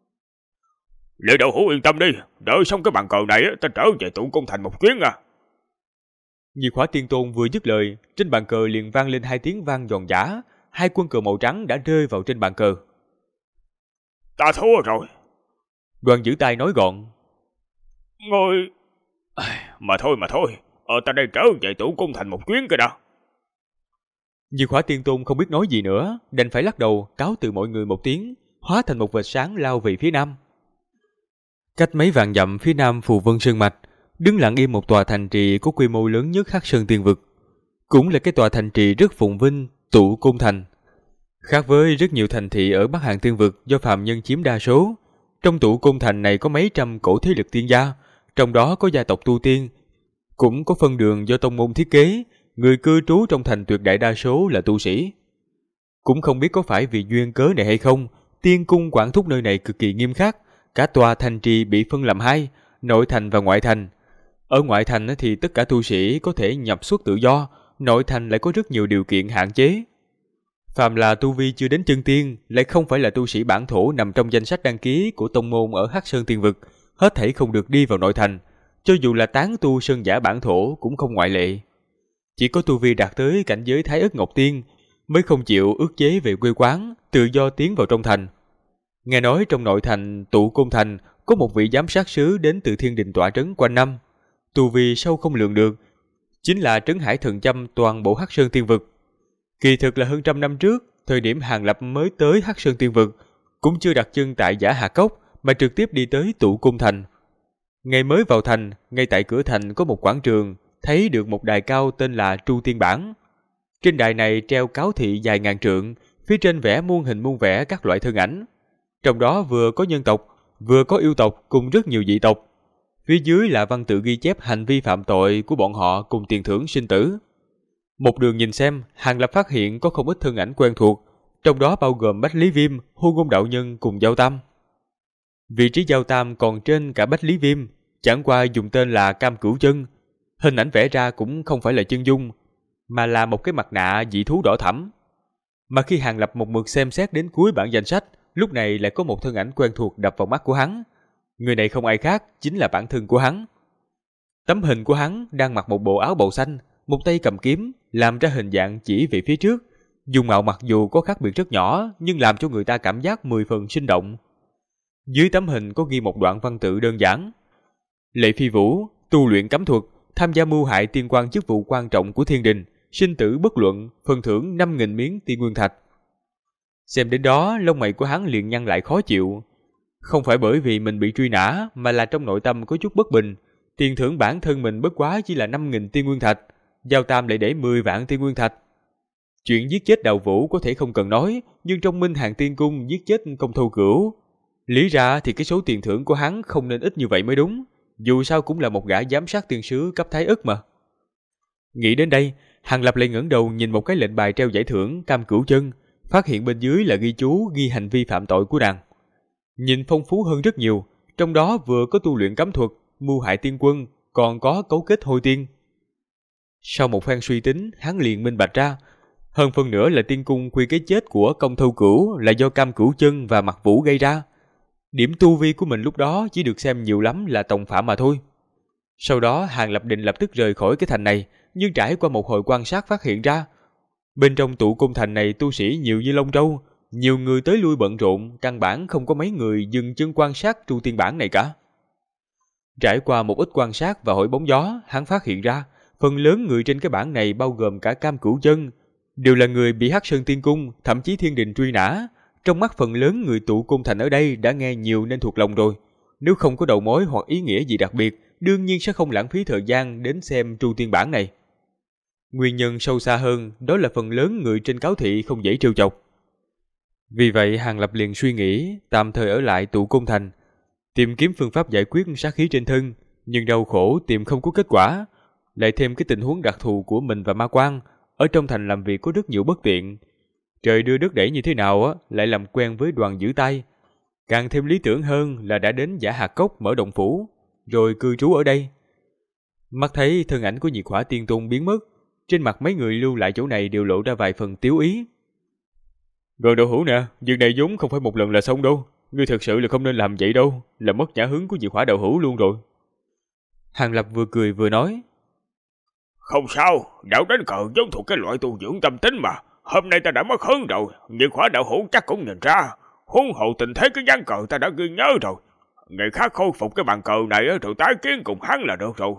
Speaker 3: Lệ Đạo Hữu yên tâm đi, đợi xong cái bàn cờ này ta trở về Tụ Cung Thành một chuyến à.
Speaker 1: Nhiệt Hỏa Tiên Tôn vừa dứt lời, trên bàn cờ liền vang lên hai tiếng vang giòn giã, hai quân cờ màu trắng đã rơi vào trên bàn cờ.
Speaker 3: Ta thua rồi.
Speaker 1: Đoàn giữ tay nói gọn.
Speaker 3: Ngồi... Mà thôi, ta đây trở về Tụ Cung Thành một chuyến cơ đã.
Speaker 1: Nhiệt Hỏa Tiên Tôn không biết nói gì nữa, đành phải lắc đầu cáo từ mọi người một tiếng, hóa thành một vệt sáng lao về phía nam. Cách mấy vạn dặm phía nam Phù Vân Sơn Mạch, đứng lặng im một tòa thành trì có quy mô lớn nhất Hắc Sơn Tiên Vực, cũng là cái tòa thành trì rất phồn vinh, Tụ Cung Thành. Khác với rất nhiều thành thị ở Bắc Hàn Tiên Vực do phàm nhân chiếm đa số, trong Tụ Cung Thành này có mấy trăm cổ thế lực tiên gia, trong đó có gia tộc tu tiên, cũng có phân đường do tông môn thiết kế, người cư trú trong thành tuyệt đại đa số là tu sĩ. Cũng không biết có phải vì duyên cớ này hay không, tiên cung quản thúc nơi này cực kỳ nghiêm khắc, cả tòa thành trì bị phân làm hai, nội thành và ngoại thành. Ở ngoại thành thì tất cả tu sĩ có thể nhập xuất tự do, nội thành lại có rất nhiều điều kiện hạn chế. Phàm là tu vi chưa đến chân tiên, lại không phải là tu sĩ bản thổ nằm trong danh sách đăng ký của tông môn ở Hắc Sơn Tiên Vực, hết thảy không được đi vào nội thành, cho dù là tán tu sơn giả bản thổ cũng không ngoại lệ. Chỉ có tu vi đạt tới cảnh giới Thái Ức Ngọc Tiên mới không chịu ức chế về quê quán, tự do tiến vào trong thành. Nghe nói trong nội thành Tụ Cung Thành có một vị giám sát sứ đến từ Thiên Đình tọa trấn quanh năm, tu vi sâu không lường được, chính là trấn hải thần châm toàn bộ Hắc Sơn Tiên Vực. Kỳ thực là hơn trăm năm trước, thời điểm Hàng Lập mới tới Hắc Sơn Tiên Vực, cũng chưa đặt chân tại Giả Hà Cốc mà trực tiếp đi tới Tụ Cung Thành. Ngày mới vào thành, ngay tại cửa thành có một quảng trường, thấy được một đài cao tên là Tru Tiên Bản. Trên đài này treo cáo thị dài ngàn trượng, phía trên vẽ muôn hình muôn vẻ các loại thân ảnh. Trong đó vừa có nhân tộc, vừa có yêu tộc cùng rất nhiều dị tộc. Phía dưới là văn tự ghi chép hành vi phạm tội của bọn họ cùng tiền thưởng sinh tử. Một đường nhìn xem, Hàng Lập phát hiện có không ít thân ảnh quen thuộc, trong đó bao gồm Bách Lý Viêm, Hôn Ngôn Đạo Nhân cùng Giao Tam. Vị trí Giao Tam còn trên cả Bách Lý Viêm, chẳng qua dùng tên là Cam Cửu Chân. Hình ảnh vẽ ra cũng không phải là chân dung, mà là một cái mặt nạ dị thú đỏ thẫm. Mà khi Hàng Lập một mực xem xét đến cuối bản danh sách, lúc này lại có một thân ảnh quen thuộc đập vào mắt của hắn. Người này không ai khác, chính là bản thân của hắn. Tấm hình của hắn đang mặc một bộ áo bào xanh, một tay cầm kiếm, làm ra hình dạng chỉ về phía trước. Dung mạo mặc dù có khác biệt rất nhỏ, nhưng làm cho người ta cảm giác 10 phần sinh động. Dưới tấm hình có ghi một đoạn văn tự đơn giản. Lệ Phi Vũ, tu luyện cấm thuật, tham gia mưu hại tiên quan chức vụ quan trọng của Thiên Đình, sinh tử bất luận, phần thưởng 5.000 miếng tiên nguyên thạch. Xem đến đó, lông mày của hắn liền nhăn lại khó chịu. Không phải bởi vì mình bị truy nã, mà là trong nội tâm có chút bất bình. Tiền thưởng bản thân mình bất quá chỉ là 5.000 tiên nguyên thạch, Giao Tam lại để 10 vạn tiên nguyên thạch. Chuyện giết chết Đạo Vũ có thể không cần nói, nhưng trong Minh Hàng Tiên Cung giết chết Công Thâu Cửu, lý ra thì cái số tiền thưởng của hắn không nên ít như vậy mới đúng. Dù sao cũng là một gã giám sát tiên sứ cấp thái ức mà. Nghĩ đến đây, Hàng Lập lại ngẩng đầu nhìn một cái lệnh bài treo giải thưởng Cam Cửu Chân, phát hiện bên dưới là ghi chú ghi hành vi phạm tội của nàng. Nhìn phong phú hơn rất nhiều, trong đó vừa có tu luyện cấm thuật, mưu hại tiên quân, còn có cấu kết hôi tiên. Sau một phen suy tính, hắn liền minh bạch ra, hơn phân nửa là tiên cung quy cái chết của Công Thâu Cửu là do Cam Cửu Chân và Mặc Vũ gây ra. Điểm tu vi của mình lúc đó chỉ được xem nhiều lắm là tòng phạm mà thôi. Sau đó Hàng Lập định lập tức rời khỏi cái thành này, nhưng trải qua một hồi quan sát phát hiện ra, bên trong tụ cung thành này tu sĩ nhiều như lông trâu, nhiều người tới lui bận rộn, căn bản không có mấy người dừng chân quan sát tru tiên bản này cả. Trải qua một ít quan sát và hỏi bóng gió, hắn phát hiện ra, phần lớn người trên cái bản này bao gồm cả Cam Cửu Chân, đều là người bị Hắc Sơn Tiên Cung, thậm chí Thiên Đình truy nã. Trong mắt phần lớn người tụ cung thành ở đây đã nghe nhiều nên thuộc lòng rồi. Nếu không có đầu mối hoặc ý nghĩa gì đặc biệt, đương nhiên sẽ không lãng phí thời gian đến xem tru tiên bản này. Nguyên nhân sâu xa hơn, đó là phần lớn người trên cáo thị không dễ trêu chọc. Vì vậy Hàng Lập liền suy nghĩ tạm thời ở lại tụ cung thành, tìm kiếm phương pháp giải quyết sát khí trên thân, nhưng đau khổ tìm không có kết quả. Lại thêm cái tình huống đặc thù của mình và Ma Quang, ở trong thành làm việc có rất nhiều bất tiện. Trời đưa đất đẩy như thế nào á, lại làm quen với Đoàn Giữ Tay. Càng thêm lý tưởng hơn là đã đến Giả Hạt Cốc mở động phủ, rồi cư trú ở đây. Mắt thấy thân ảnh của Nhiệt Hỏa Tiên Tôn biến mất, trên mặt mấy người lưu lại chỗ này đều lộ ra vài phần tiếu ý. Rồi Đậu Hữu nè, việc này vốn không phải một lần là xong đâu. Ngươi thật sự là không nên làm vậy đâu, là mất nhã hứng của Nhiệt Hỏa Đậu Hữu luôn rồi. Hàng Lập vừa cười vừa nói.
Speaker 3: Không sao, đạo đánh cờ giống thuộc cái loại tu dưỡng tâm tính mà. Hôm nay ta đã mất hứng rồi, Nhiệt Hỏa Đạo Hữu chắc cũng nhìn ra. Huống hộ tình thế cái ván cờ ta đã ghi nhớ rồi. Ngày khác khôi phục cái bàn cờ này rồi tái kiến cùng hắn là được rồi.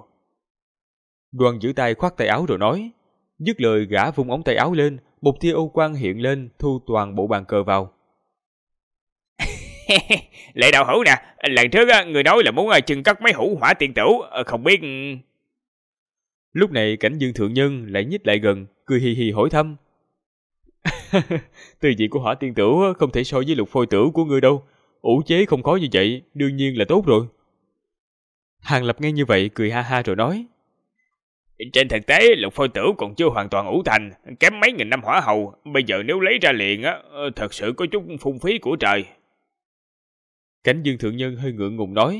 Speaker 1: Đoàn Giữ Tay khoát tay áo rồi nói. Dứt lời gã vung ống tay áo lên, một tia ô quang hiện lên thu toàn bộ bàn cờ vào.
Speaker 3: Lệ Đạo Hữu nè, lần trước người nói là muốn chưng cất mấy hũ hỏa tiên tửu, không biết...
Speaker 1: Lúc này Cảnh Dương Thượng Nhân lại nhích lại gần, cười hì hì hỏi thăm. Tư vị của hỏa tiên tửu không thể so với lục phôi tửu của ngươi đâu. Ủ chế không khó như vậy, đương nhiên là tốt rồi. Hàng Lập nghe như vậy cười ha ha rồi nói.
Speaker 3: Trên thực tế lục phôi tửu còn chưa hoàn toàn ủ thành, kém mấy nghìn năm hỏa hầu. Bây giờ nếu lấy ra liền thật sự có chút phung phí của trời.
Speaker 1: Cảnh Dương Thượng Nhân hơi ngượng ngùng nói.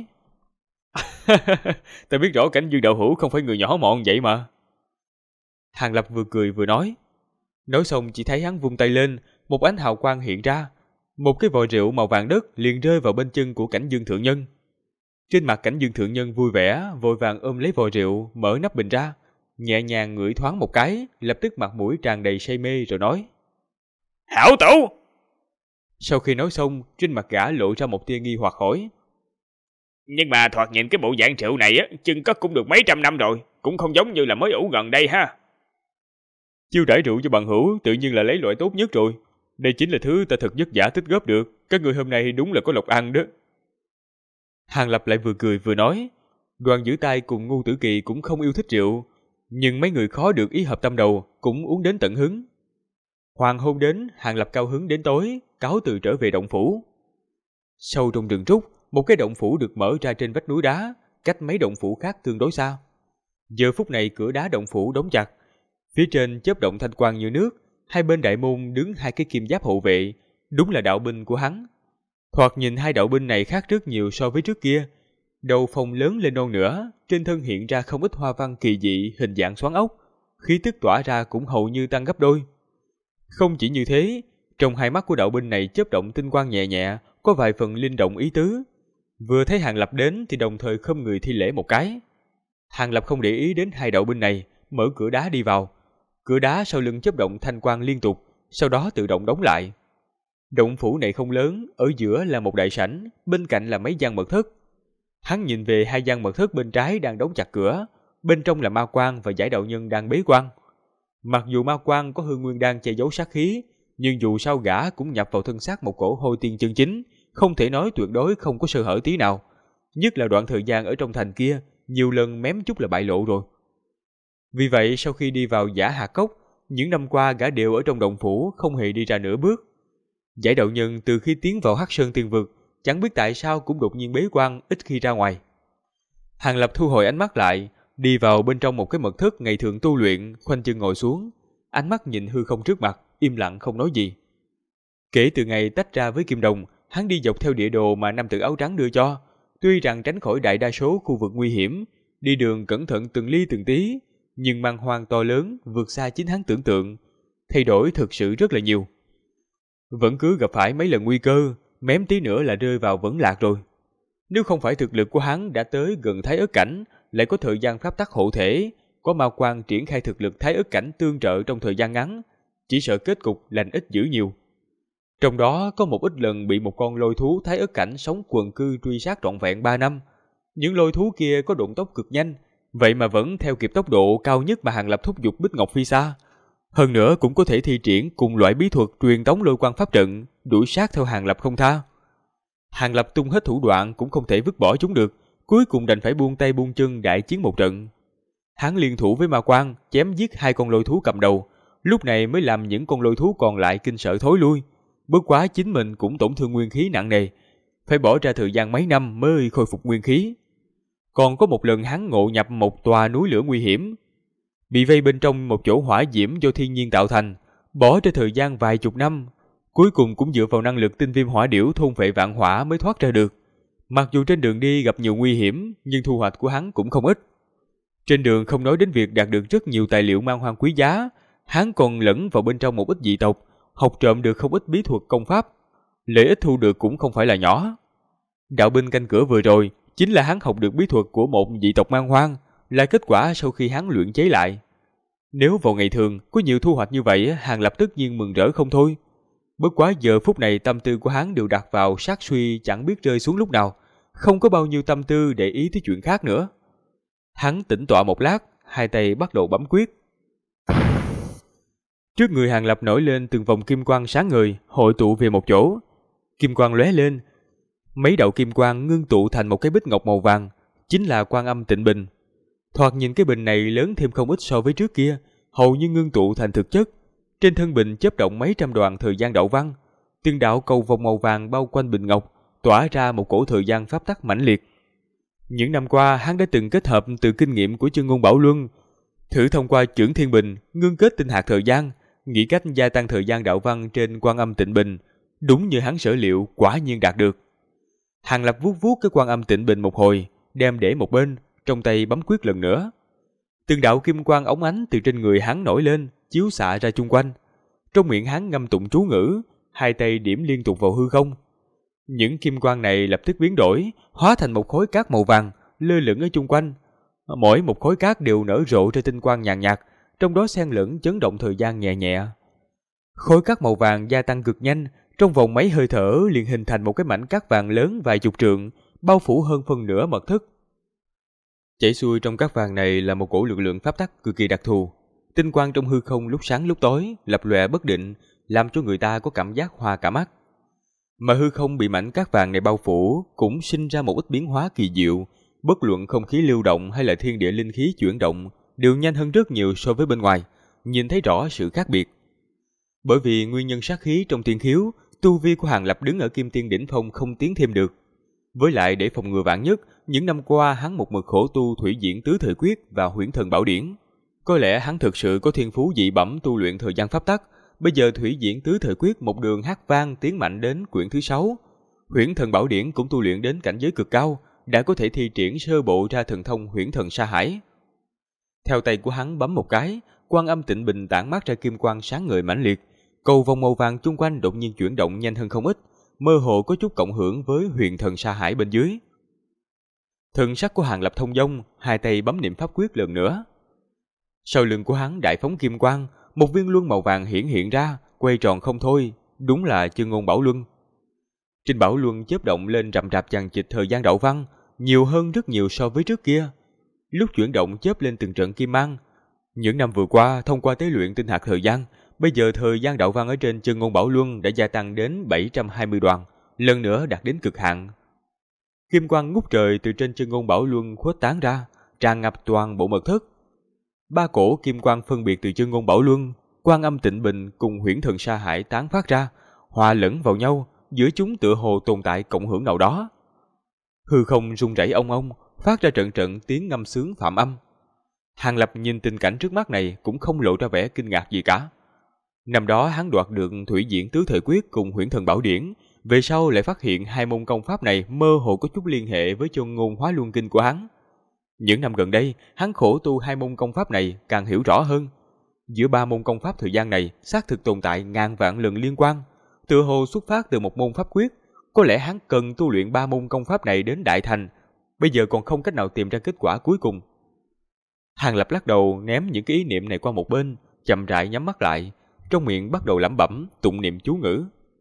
Speaker 1: Ta biết rõ Cảnh Dương Đạo Hữu không phải người nhỏ mọn vậy mà. Hàng Lập vừa cười vừa nói. Nói xong chỉ thấy hắn vung tay lên, một ánh hào quang hiện ra. Một cái vò rượu màu vàng đất liền rơi vào bên chân của Cảnh Dương Thượng Nhân. Trên mặt Cảnh Dương Thượng Nhân vui vẻ, vội vàng ôm lấy vò rượu, mở nắp bình ra, nhẹ nhàng ngửi thoáng một cái, lập tức mặt mũi tràn đầy say mê rồi nói.
Speaker 3: Hảo tửu!
Speaker 1: Sau khi nói xong, trên mặt gã lộ ra một tia nghi hoặc hỏi.
Speaker 3: Nhưng mà thoạt nhìn cái bộ dạng rượu này chưng cất cũng được mấy trăm năm rồi, cũng không giống như là mới ủ gần đây ha.
Speaker 1: Chiêu đãi rượu cho bằng hữu tự nhiên là lấy loại tốt nhất rồi. Đây chính là thứ ta thật vất vả tích góp được. Các người hôm nay đúng là có lộc ăn đó. Hàng Lập lại vừa cười vừa nói. Đoàn Giữ Tay cùng Ngu Tử Kỳ cũng không yêu thích rượu, nhưng mấy người khó được ý hợp tâm đầu cũng uống đến tận hứng. Hoàng hôn đến, Hàng Lập cao hứng đến tối, cáo từ trở về động phủ. Sâu trong rừng trúc, một cái động phủ được mở ra trên vách núi đá, cách mấy động phủ khác tương đối xa. Giờ phút này cửa đá động phủ đóng chặt, phía trên chớp động thanh quang như nước, hai bên đại môn đứng hai cái kim giáp hộ vệ, đúng là đạo binh của hắn. Thoạt nhìn hai đạo binh này khác rất nhiều so với trước kia. Đầu phòng lớn lên non nữa, trên thân hiện ra không ít hoa văn kỳ dị hình dạng xoắn ốc, khí tức tỏa ra cũng hầu như tăng gấp đôi. Không chỉ như thế, trong hai mắt của đạo binh này chớp động tinh quang nhẹ nhẹ, có vài phần linh động ý tứ. Vừa thấy Hàng Lập đến thì đồng thời khom người thi lễ một cái. Hàng Lập không để ý đến hai đạo binh này, mở cửa đá đi vào. Cửa đá sau lưng chớp động thanh quang liên tục, sau đó tự động đóng lại. Động phủ này không lớn, ở giữa là một đại sảnh, bên cạnh là mấy gian mật thất. Hắn nhìn về hai gian mật thất bên trái đang đóng chặt cửa, bên trong là Ma Quang và Giải Đạo Nhân đang bế quan. Mặc dù ma quang có hư nguyên đan che giấu sát khí, nhưng dù sao gã cũng nhập vào thân xác một cổ hôi tiên chân chính, không thể nói tuyệt đối không có sơ hở tí nào. Nhất là đoạn thời gian ở trong thành kia, nhiều lần mém chút là bại lộ rồi. Vì vậy sau khi đi vào Giả Hạt Cốc, những năm qua gã đều ở trong động phủ, không hề đi ra nửa bước. Giải đạo nhân từ khi tiến vào Hắc Sơn Tiên Vực, chẳng biết tại sao cũng đột nhiên bế quan, ít khi ra ngoài. Hàng Lập thu hồi ánh mắt lại, đi vào bên trong một cái mật thất ngày thường tu luyện, khoanh chân ngồi xuống, ánh mắt nhìn hư không trước mặt, im lặng không nói gì. Kể từ ngày tách ra với Kim Đồng, hắn đi dọc theo địa đồ mà nam tử áo trắng đưa cho, tuy rằng tránh khỏi đại đa số khu vực nguy hiểm, đi đường cẩn thận từng ly từng tí, nhưng man hoang to lớn vượt xa chính hắn tưởng tượng, thay đổi thực sự rất là nhiều. Vẫn cứ gặp phải mấy lần nguy cơ, mém tí nữa là rơi vào vấn lạc rồi. Nếu không phải thực lực của hắn đã tới gần Thái Ức cảnh, lại có thời gian pháp tắc hộ thể, có ma quang triển khai thực lực Thái Ức cảnh tương trợ trong thời gian ngắn, chỉ sợ kết cục lành ít dữ nhiều. Trong đó có một ít lần bị một con lôi thú Thái Ức cảnh sống quần cư truy sát trọn vẹn 3 năm. Những lôi thú kia có độn tốc cực nhanh, vậy mà vẫn theo kịp tốc độ cao nhất mà Hàng Lập thúc giục Bích Ngọc Phi Sa. Hơn nữa cũng có thể thi triển cùng loại bí thuật truyền tống lôi quang pháp trận, đuổi sát theo Hàng Lập không tha. Hàng Lập tung hết thủ đoạn cũng không thể vứt bỏ chúng được, cuối cùng đành phải buông tay buông chân đại chiến một trận. Hắn liên thủ với ma quang, chém giết 2 con lôi thú cầm đầu, lúc này mới làm những con lôi thú còn lại kinh sợ thối lui. Bất quá chính mình cũng tổn thương nguyên khí nặng nề, phải bỏ ra thời gian mấy năm mới khôi phục nguyên khí. Còn có một lần hắn ngộ nhập một tòa núi lửa nguy hiểm, bị vây bên trong một chỗ hỏa diễm do thiên nhiên tạo thành, bỏ ra thời gian vài chục năm, cuối cùng cũng dựa vào năng lực tinh viêm hỏa điểu thôn vệ vạn hỏa mới thoát ra được. Mặc dù trên đường đi gặp nhiều nguy hiểm, nhưng thu hoạch của hắn cũng không ít. Trên đường không nói đến việc đạt được rất nhiều tài liệu man hoang quý giá, hắn còn lẫn vào bên trong một ít dị tộc, học trộm được không ít bí thuật công pháp, lợi ích thu được cũng không phải là nhỏ. Đạo binh canh cửa vừa rồi chính là hắn học được bí thuật của một dị tộc man hoang, là kết quả sau khi hắn luyện chế lại. Nếu vào ngày thường có nhiều thu hoạch như vậy, Hàng Lập tất nhiên mừng rỡ không thôi. Bất quá giờ phút này tâm tư của hắn đều đặt vào sát suy chẳng biết rơi xuống lúc nào, không có bao nhiêu tâm tư để ý tới chuyện khác nữa. Hắn tĩnh tọa một lát, hai tay bắt đầu bấm quyết. Trước người Hàng Lập nổi lên từng vòng kim quang sáng ngời, hội tụ về một chỗ. Kim quang lóe lên, mấy đạo kim quang ngưng tụ thành một cái bích ngọc màu vàng, chính là Quan Âm Tịnh Bình. Thoạt nhìn cái bình này lớn thêm không ít so với trước kia, hầu như ngưng tụ thành thực chất. Trên thân bình chớp động mấy trăm đoàn thời gian đạo văn, từng đạo cầu vòng màu vàng bao quanh bình ngọc, tỏa ra một cổ thời gian pháp tắc mãnh liệt. Những năm qua, hắn đã từng kết hợp từ kinh nghiệm của Chân Ngôn Bảo Luân, thử thông qua chưởng thiên bình, ngưng kết tinh hạt thời gian, nghĩ cách gia tăng thời gian đạo văn trên Quan Âm Tịnh Bình. Đúng như hắn sở liệu, quả nhiên đạt được. Hàng Lập vuốt vuốt cái Quan Âm Tịnh Bình một hồi, đem để một bên, trong tay bấm quyết lần nữa. Từng đạo kim quang óng ánh từ trên người hắn nổi lên, chiếu xạ ra chung quanh. Trong miệng hắn ngâm tụng chú ngữ, hai tay điểm liên tục vào hư không. Những kim quang này lập tức biến đổi, hóa thành một khối cát màu vàng, lơ lửng ở chung quanh. Mỗi một khối cát đều nở rộ ra tinh quang nhàn nhạt, trong đó xen lẫn chấn động thời gian nhẹ nhẹ. Khối cát màu vàng gia tăng cực nhanh, trong vòng mấy hơi thở liền hình thành một cái mảnh cát vàng lớn vài chục trượng, bao phủ hơn phân nửa mật thất. Chảy xuôi trong cát vàng này là một cổ lực lượng pháp tắc cực kỳ đặc thù. Tinh quang trong hư không lúc sáng lúc tối, lập lòe bất định, làm cho người ta có cảm giác hoa cả mắt. Mà hư không bị mảnh cát vàng này bao phủ cũng sinh ra một ít biến hóa kỳ diệu, bất luận không khí lưu động hay là thiên địa linh khí chuyển động đều nhanh hơn rất nhiều so với bên ngoài, nhìn thấy rõ sự khác biệt. Bởi vì nguyên nhân sát khí trong tiên khiếu, tu vi của Hàng Lập đứng ở kim tiên đỉnh phong không tiến thêm được. Với lại để phòng ngừa vạn nhất, những năm qua hắn một mực khổ tu thủy diễn tứ thời quyết và huyễn thần bảo điển. Có lẽ hắn thực sự có thiên phú dị bẩm tu luyện thời gian pháp tắc. Bây giờ thủy diễn tứ thời quyết một đường hát vang tiến mạnh đến quyển thứ 6. Huyễn thần bảo điển cũng tu luyện đến cảnh giới cực cao, đã có thể thi triển sơ bộ ra thần thông huyễn thần sa hải. Theo tay của hắn bấm một cái, Quan Âm Tịnh Bình tản mát ra kim quang sáng ngời mãnh liệt, cầu vòng màu vàng chung quanh đột nhiên chuyển động nhanh hơn không ít, mơ hồ có chút cộng hưởng với huyền thần sa hải bên dưới. Thần sắc của Hàng Lập thông dong, hai tay bấm niệm pháp quyết lần nữa. Sau lưng của hắn đại phóng kim quang, một viên luân màu vàng hiện ra, quay tròn không thôi, đúng là Chân Ngôn Bảo Luân. Trên bảo luân chớp động lên rậm rạp chằng chịt thời gian đạo văn, nhiều hơn rất nhiều so với trước kia. Lúc chuyển động chớp lên từng trận kim mang, Những năm vừa qua, thông qua tế luyện tinh hạt thời gian, bây giờ thời gian đạo văn ở trên chân ngôn Bảo Luân đã gia tăng đến 720 đoàn, lần nữa đạt đến cực hạn. Kim quang ngút trời từ trên chân ngôn Bảo Luân khuếch tán ra, tràn ngập toàn bộ mật thất. Ba cổ kim quang phân biệt từ chân ngôn Bảo Luân, Quan Âm Tịnh Bình cùng Huyễn Thần Sa Hải tán phát ra, hòa lẫn vào nhau, giữa chúng tựa hồ tồn tại cộng hưởng nào đó. Hư không rung rẩy ong ong, phát ra trận trận tiếng ngâm sướng phạm âm. Hàng Lập nhìn tình cảnh trước mắt này cũng không lộ ra vẻ kinh ngạc gì cả. Năm đó hắn đoạt được Thủy Diễn Tứ Thời Quyết cùng Huyễn Thần Bảo Điển, về sau lại phát hiện hai môn công pháp này mơ hồ có chút liên hệ với Chân Ngôn Hóa Luân Kinh của hắn. Những năm gần đây, hắn khổ tu hai môn công pháp này càng hiểu rõ hơn. Giữa ba môn công pháp thời gian này xác thực tồn tại ngàn vạn lần liên quan, tựa hồ xuất phát từ một môn pháp quyết. Có lẽ hắn cần tu luyện ba môn công pháp này đến đại thành, bây giờ còn không cách nào tìm ra kết quả cuối cùng. Hàng Lập lắc đầu ném những cái ý niệm này qua một bên, chậm rãi nhắm mắt lại, trong miệng bắt đầu lẩm bẩm tụng niệm chú ngữ.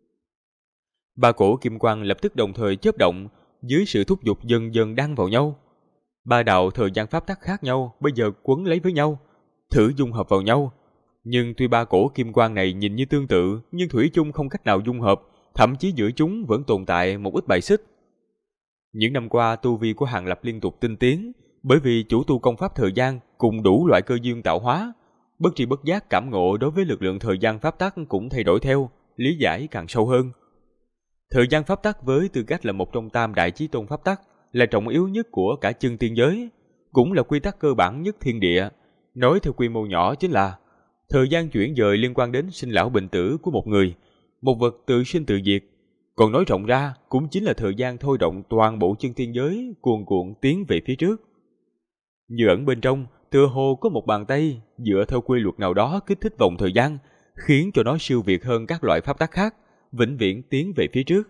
Speaker 1: Ba cổ kim quang lập tức đồng thời chớp động, dưới sự thúc giục dần dần đan vào nhau. Ba đạo thời gian pháp tắc khác nhau bây giờ quấn lấy với nhau, thử dung hợp vào nhau. Nhưng tuy ba cổ kim quang này nhìn như tương tự, nhưng thủy chung không cách nào dung hợp, thậm chí giữa chúng vẫn tồn tại một ít bài xích. Những năm qua tu vi của Hàng Lập liên tục tinh tiến, bởi vì chủ tu công pháp thời gian cùng đủ loại cơ duyên tạo hóa, bất tri bất giác cảm ngộ đối với lực lượng thời gian pháp tắc cũng thay đổi theo, lý giải càng sâu hơn. Thời gian pháp tắc với tư cách là một trong tam đại chí tôn pháp tắc, là trọng yếu nhất của cả chân tiên giới, cũng là quy tắc cơ bản nhất thiên địa. Nói theo quy mô nhỏ chính là thời gian chuyển dời liên quan đến sinh lão bệnh tử của một người, một vật tự sinh tự diệt. Còn nói rộng ra cũng chính là thời gian thôi động toàn bộ chân tiên giới cuồn cuộn tiến về phía trước. Như ẩn bên trong, tựa hồ có một bàn tay dựa theo quy luật nào đó kích thích vòng thời gian, khiến cho nó siêu việt hơn các loại pháp tắc khác, vĩnh viễn tiến về phía trước.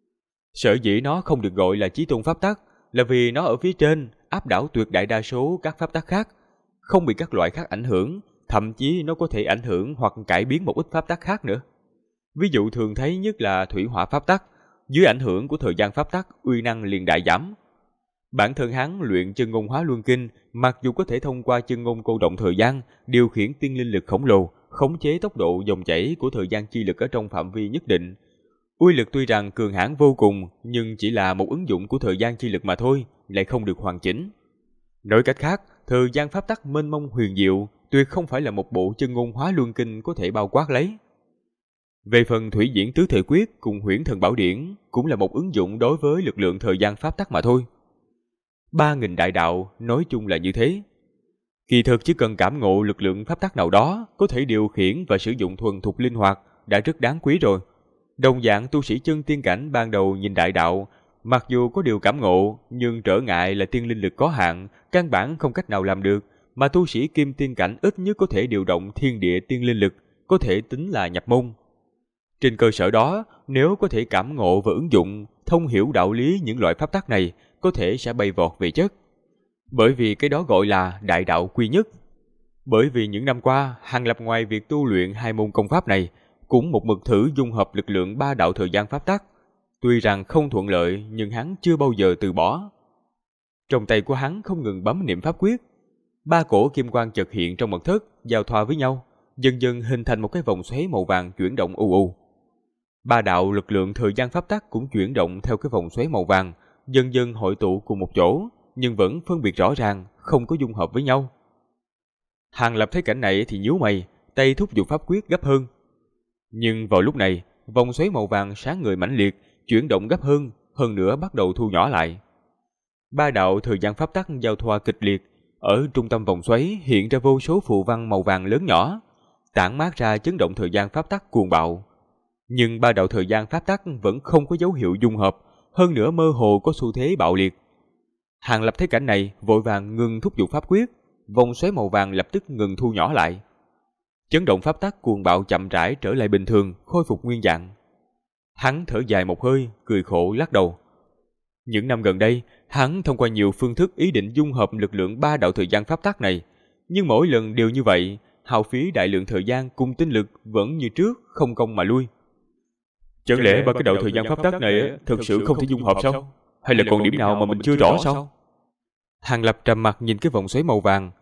Speaker 1: Sở dĩ nó không được gọi là chí tôn pháp tắc là vì nó ở phía trên áp đảo tuyệt đại đa số các pháp tắc khác, không bị các loại khác ảnh hưởng, thậm chí nó có thể ảnh hưởng hoặc cải biến một ít pháp tắc khác nữa. Ví dụ thường thấy nhất là thủy hỏa pháp tắc, dưới ảnh hưởng của thời gian pháp tắc, uy năng liền đại giảm. Bản thân hắn luyện chân ngôn hóa luân kinh, mặc dù có thể thông qua chân ngôn cô động thời gian, điều khiển tiên linh lực khổng lồ, khống chế tốc độ dòng chảy của thời gian chi lực ở trong phạm vi nhất định. Uy lực tuy rằng cường hãn vô cùng, nhưng chỉ là một ứng dụng của thời gian chi lực mà thôi, lại không được hoàn chỉnh. Nói cách khác, thời gian pháp tắc mênh mông huyền diệu, tuyệt không phải là một bộ chân ngôn hóa luân kinh có thể bao quát lấy. Về phần Thủy Diễn Tứ Thời Quyết cùng Huyễn Thần Bảo Điển cũng là một ứng dụng đối với lực lượng thời gian pháp tắc mà thôi. 3.000 đại đạo nói chung là như thế. Kỳ thực chỉ cần cảm ngộ lực lượng pháp tắc nào đó, có thể điều khiển và sử dụng thuần thục linh hoạt đã rất đáng quý rồi. Đồng dạng tu sĩ chân tiên cảnh ban đầu nhìn đại đạo, mặc dù có điều cảm ngộ, nhưng trở ngại là tiên linh lực có hạn, căn bản không cách nào làm được, mà tu sĩ kim tiên cảnh ít nhất có thể điều động thiên địa tiên linh lực, có thể tính là nhập môn. Trên cơ sở đó, nếu có thể cảm ngộ và ứng dụng, thông hiểu đạo lý những loại pháp tắc này, có thể sẽ bay vọt về chất. Bởi vì cái đó gọi là đại đạo quy nhất. Bởi vì những năm qua, Hàng Lập ngoài việc tu luyện hai môn công pháp này, cũng một mực thử dung hợp lực lượng ba đạo thời gian pháp tắc. Tuy rằng không thuận lợi, nhưng hắn chưa bao giờ từ bỏ. Trong tay của hắn không ngừng bấm niệm pháp quyết. Ba cổ kim quang chợt hiện trong mật thất, giao thoa với nhau, dần dần hình thành một cái vòng xoáy màu vàng chuyển động u u. Ba đạo lực lượng thời gian pháp tắc cũng chuyển động theo cái vòng xoáy màu vàng, dần dần hội tụ cùng một chỗ, nhưng vẫn phân biệt rõ ràng, không có dung hợp với nhau. Hàng Lập thấy cảnh này thì nhíu mày, tay thúc giục pháp quyết gấp hơn. Nhưng vào lúc này, vòng xoáy màu vàng sáng ngời mãnh liệt, chuyển động gấp hơn nữa bắt đầu thu nhỏ lại. Ba đạo thời gian pháp tắc giao thoa kịch liệt, ở trung tâm vòng xoáy hiện ra vô số phù văn màu vàng lớn nhỏ, tản mát ra chấn động thời gian pháp tắc cuồng bạo. Nhưng ba đạo thời gian pháp tắc vẫn không có dấu hiệu dung hợp, hơn nữa mơ hồ có xu thế bạo liệt. Hàng Lập thấy cảnh này, vội vàng ngừng thúc giục pháp quyết, vòng xoáy màu vàng lập tức ngừng thu nhỏ lại. Chấn động pháp tắc cuồng bạo chậm rãi trở lại bình thường, khôi phục nguyên dạng. Hắn thở dài một hơi, cười khổ lắc đầu. Những năm gần đây, hắn thông qua nhiều phương thức ý định dung hợp lực lượng ba đạo thời gian pháp tắc này, nhưng mỗi lần đều như vậy, hao phí đại lượng thời gian cùng tinh lực vẫn như trước, không công mà lui. Chẳng lẽ ba cái đạo thời gian pháp tắc này thực sự không thể dung hợp sao? Hay là còn điểm nào mà mình chưa rõ sao? Hàng Lập trầm mặt nhìn cái vòng xoáy màu vàng,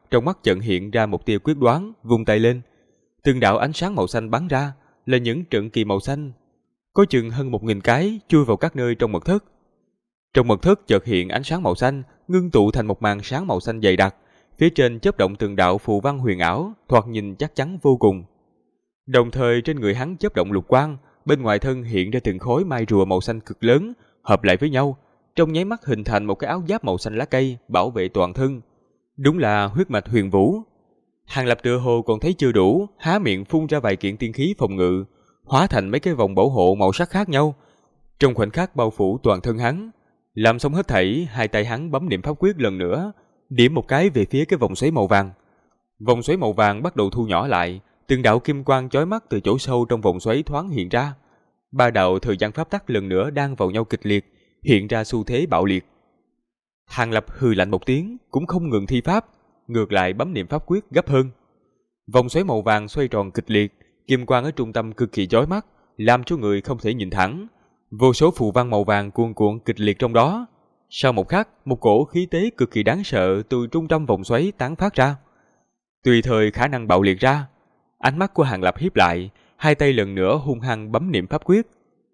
Speaker 1: trong mắt chợt hiện ra một tia quyết đoán, vung tay lên. Từng đạo ánh sáng màu xanh bắn ra, là những trận kỳ màu xanh. Có chừng hơn 1000 cái chui vào các nơi trong mật thất. Trong mật thất chợt hiện ánh sáng màu xanh, ngưng tụ thành một màn sáng màu xanh dày đặc. Phía trên chớp động từng đạo phù văn huyền ảo, thoạt nhìn chắc chắn vô cùng. Đồng thời trên người hắn chớp động lục quang, bên ngoài thân hiện ra từng khối mai rùa màu xanh cực lớn, hợp lại với nhau, trong nháy mắt hình thành một cái áo giáp màu xanh lá cây bảo vệ toàn thân. Đúng là huyết mạch huyền vũ. Hàng Lập tựa hồ còn thấy chưa đủ, há miệng phun ra vài kiện tiên khí phòng ngự, hóa thành mấy cái vòng bảo hộ màu sắc khác nhau, trong khoảnh khắc bao phủ toàn thân hắn. Làm xong hết thảy, hai tay hắn bấm niệm pháp quyết lần nữa, điểm một cái về phía cái vòng xoáy màu vàng. Vòng xoáy màu vàng bắt đầu thu nhỏ lại, từng đạo kim quang chói mắt từ chỗ sâu trong vòng xoáy thoáng hiện ra. Ba đạo thời gian pháp tắc lần nữa đang vào nhau kịch liệt, hiện ra xu thế bạo liệt. Hàng Lập hừ lạnh một tiếng, cũng không ngừng thi pháp, ngược lại bấm niệm pháp quyết gấp hơn. Vòng xoáy màu vàng xoay tròn kịch liệt, kim quang ở trung tâm cực kỳ chói mắt, làm cho người không thể nhìn thẳng. Vô số phù văn màu vàng cuồn cuộn kịch liệt trong đó. Sau một khắc, một cổ khí thế cực kỳ đáng sợ từ trung tâm vòng xoáy tán phát ra. Tùy thời khả năng bạo liệt ra. Ánh mắt của Hàng Lập híp lại, hai tay lần nữa hung hăng bấm niệm pháp quyết.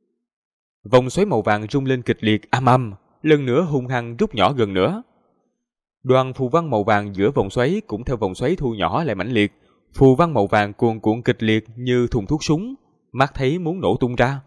Speaker 1: Vòng xoáy màu vàng rung lên kịch liệt ầm ầm, lần nữa hung hăng rút nhỏ gần nữa. Đoàn phù văn màu vàng giữa vòng xoáy cũng theo vòng xoáy thu nhỏ lại mãnh liệt, phù văn màu vàng cuồn cuộn kịch liệt như thùng thuốc súng, mắt thấy muốn nổ tung ra.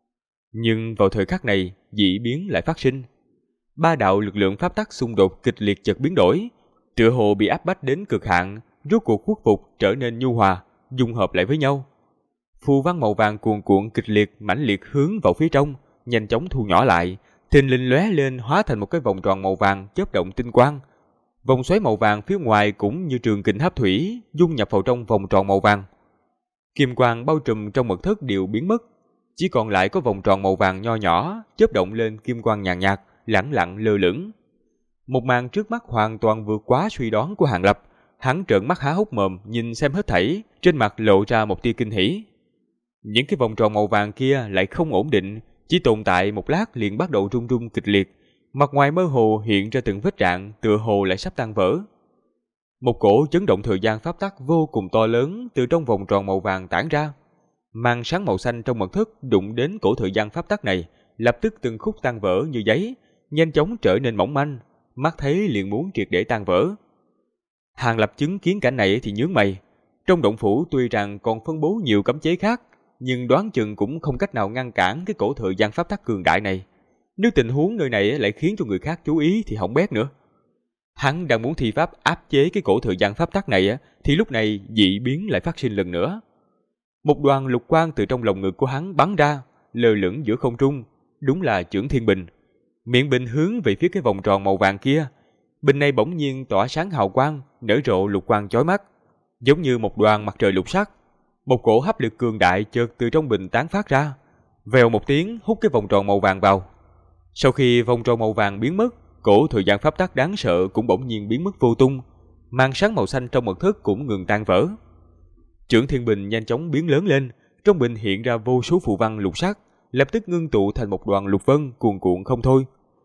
Speaker 1: Nhưng vào thời khắc này, dị biến lại phát sinh. Ba đạo lực lượng pháp tắc xung đột kịch liệt chợt biến đổi, tựa hồ bị áp bách đến cực hạn, rốt cuộc khuất phục trở nên nhu hòa, dung hợp lại với nhau. Phù văn màu vàng cuồn cuộn kịch liệt mãnh liệt hướng vào phía trong, nhanh chóng thu nhỏ lại, thình lình lóe lên hóa thành một cái vòng tròn màu vàng chớp động tinh quang. Vòng xoáy màu vàng phía ngoài cũng như trường kình hấp thủy, dung nhập vào trong vòng tròn màu vàng. Kim quang bao trùm trong mật thất đều biến mất, chỉ còn lại có vòng tròn màu vàng nho nhỏ chớp động lên kim quang nhàn nhạt, lẳng lặng lơ lửng. Một màn trước mắt hoàn toàn vượt quá suy đoán của Hàng Lập. Hắn trợn mắt há hốc mồm nhìn xem hết thảy, trên mặt lộ ra một tia kinh hỉ. Những cái vòng tròn màu vàng kia lại không ổn định, chỉ tồn tại một lát liền bắt đầu rung rung kịch liệt, mặt ngoài mơ hồ hiện ra từng vết rạn, tựa hồ lại sắp tan vỡ. Một cổ chấn động thời gian pháp tắc vô cùng to lớn từ trong vòng tròn màu vàng tản ra. Màn sáng màu xanh trong mật thất đụng đến cổ thời gian pháp tắc này, lập tức từng khúc tan vỡ như giấy, nhanh chóng trở nên mỏng manh, mắt thấy liền muốn triệt để tan vỡ. Hàng Lập chứng kiến cảnh này thì nhướng mày. Trong động phủ tuy rằng còn phân bố nhiều cấm chế khác, nhưng đoán chừng cũng không cách nào ngăn cản cái cổ thời gian pháp tắc cường đại này. Nếu tình huống nơi này lại khiến cho người khác chú ý thì hỏng bét nữa. Hắn đang muốn thi pháp áp chế cái cổ thời gian pháp tắc này thì lúc này dị biến lại phát sinh lần nữa. Một đoàn lục quang từ trong lồng ngực của hắn bắn ra, lơ lửng giữa không trung, đúng là Chưởng Thiên Bình. Miệng bình hướng về phía cái vòng tròn màu vàng kia. Bình này bỗng nhiên tỏa sáng hào quang, nở rộ lục quang chói mắt, giống như một đoàn mặt trời lục sắc. Một cổ hấp lực cường đại chợt từ trong bình tán phát ra, vèo một tiếng hút cái vòng tròn màu vàng vào. Sau khi vòng tròn màu vàng biến mất, cổ thời gian pháp tắc đáng sợ cũng bỗng nhiên biến mất vô tung, màn sáng màu xanh trong mật thất cũng ngừng tan vỡ. Chưởng Thiên Bình nhanh chóng biến lớn lên, trong bình hiện ra vô số phù văn lục sắc, lập tức ngưng tụ thành một đoàn lục vân cuồn cuộn không thôi.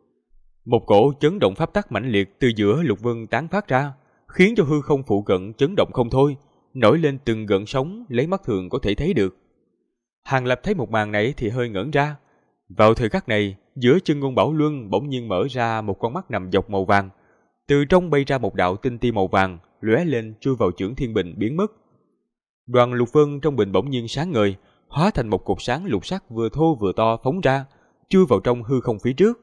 Speaker 1: Một cổ chấn động pháp tắc mãnh liệt từ giữa lục vân tán phát ra, khiến cho hư không phụ cận chấn động không thôi, nổi lên từng gợn sóng lấy mắt thường có thể thấy được. Hàng Lập thấy một màn này thì hơi ngẩn ra. Vào thời khắc này, giữa chân ngôn bảo luân bỗng nhiên mở ra một con mắt nằm dọc màu vàng, từ trong bay ra một đạo tinh ti màu vàng, lóe lên chui vào Chưởng Thiên Bình biến mất. Đoàn lục vân trong bình bỗng nhiên sáng ngời, hóa thành một cột sáng lục sắc vừa thô vừa to phóng ra, chui vào trong hư không phía trước.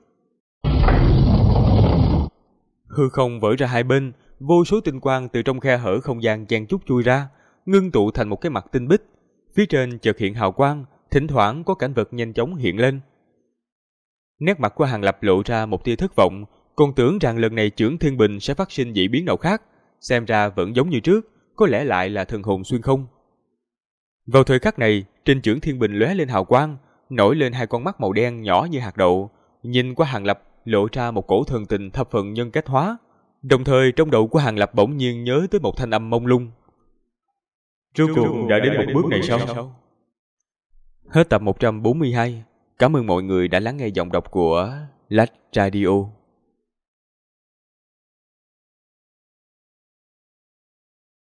Speaker 1: Hư không vỡ ra hai bên, vô số tinh quang từ trong khe hở không gian chen chúc chui ra, ngưng tụ thành một cái mặt tinh bích. Phía trên chợt hiện hào quang, thỉnh thoảng có cảnh vật nhanh chóng hiện lên. Nét mặt của Hàng Lập lộ ra một tia thất vọng, còn tưởng rằng lần này Chưởng Thiên Bình sẽ phát sinh dị biến nào khác, xem ra vẫn giống như trước, có lẽ lại là thần hồn xuyên không. Vào thời khắc này, trên Chưởng Thiên Bình lóe lên hào quang, nổi lên hai con mắt màu đen nhỏ như hạt đậu, nhìn qua Hàng Lập lộ ra một cổ thần tình thập phần nhân cách hóa. Đồng thời trong đầu của Hàng Lập bỗng nhiên nhớ tới một thanh âm mông lung. Rốt cuộc đã đến một bước này sao? Hết tập 142. Cảm ơn mọi người đã lắng nghe giọng đọc của Lách Radio.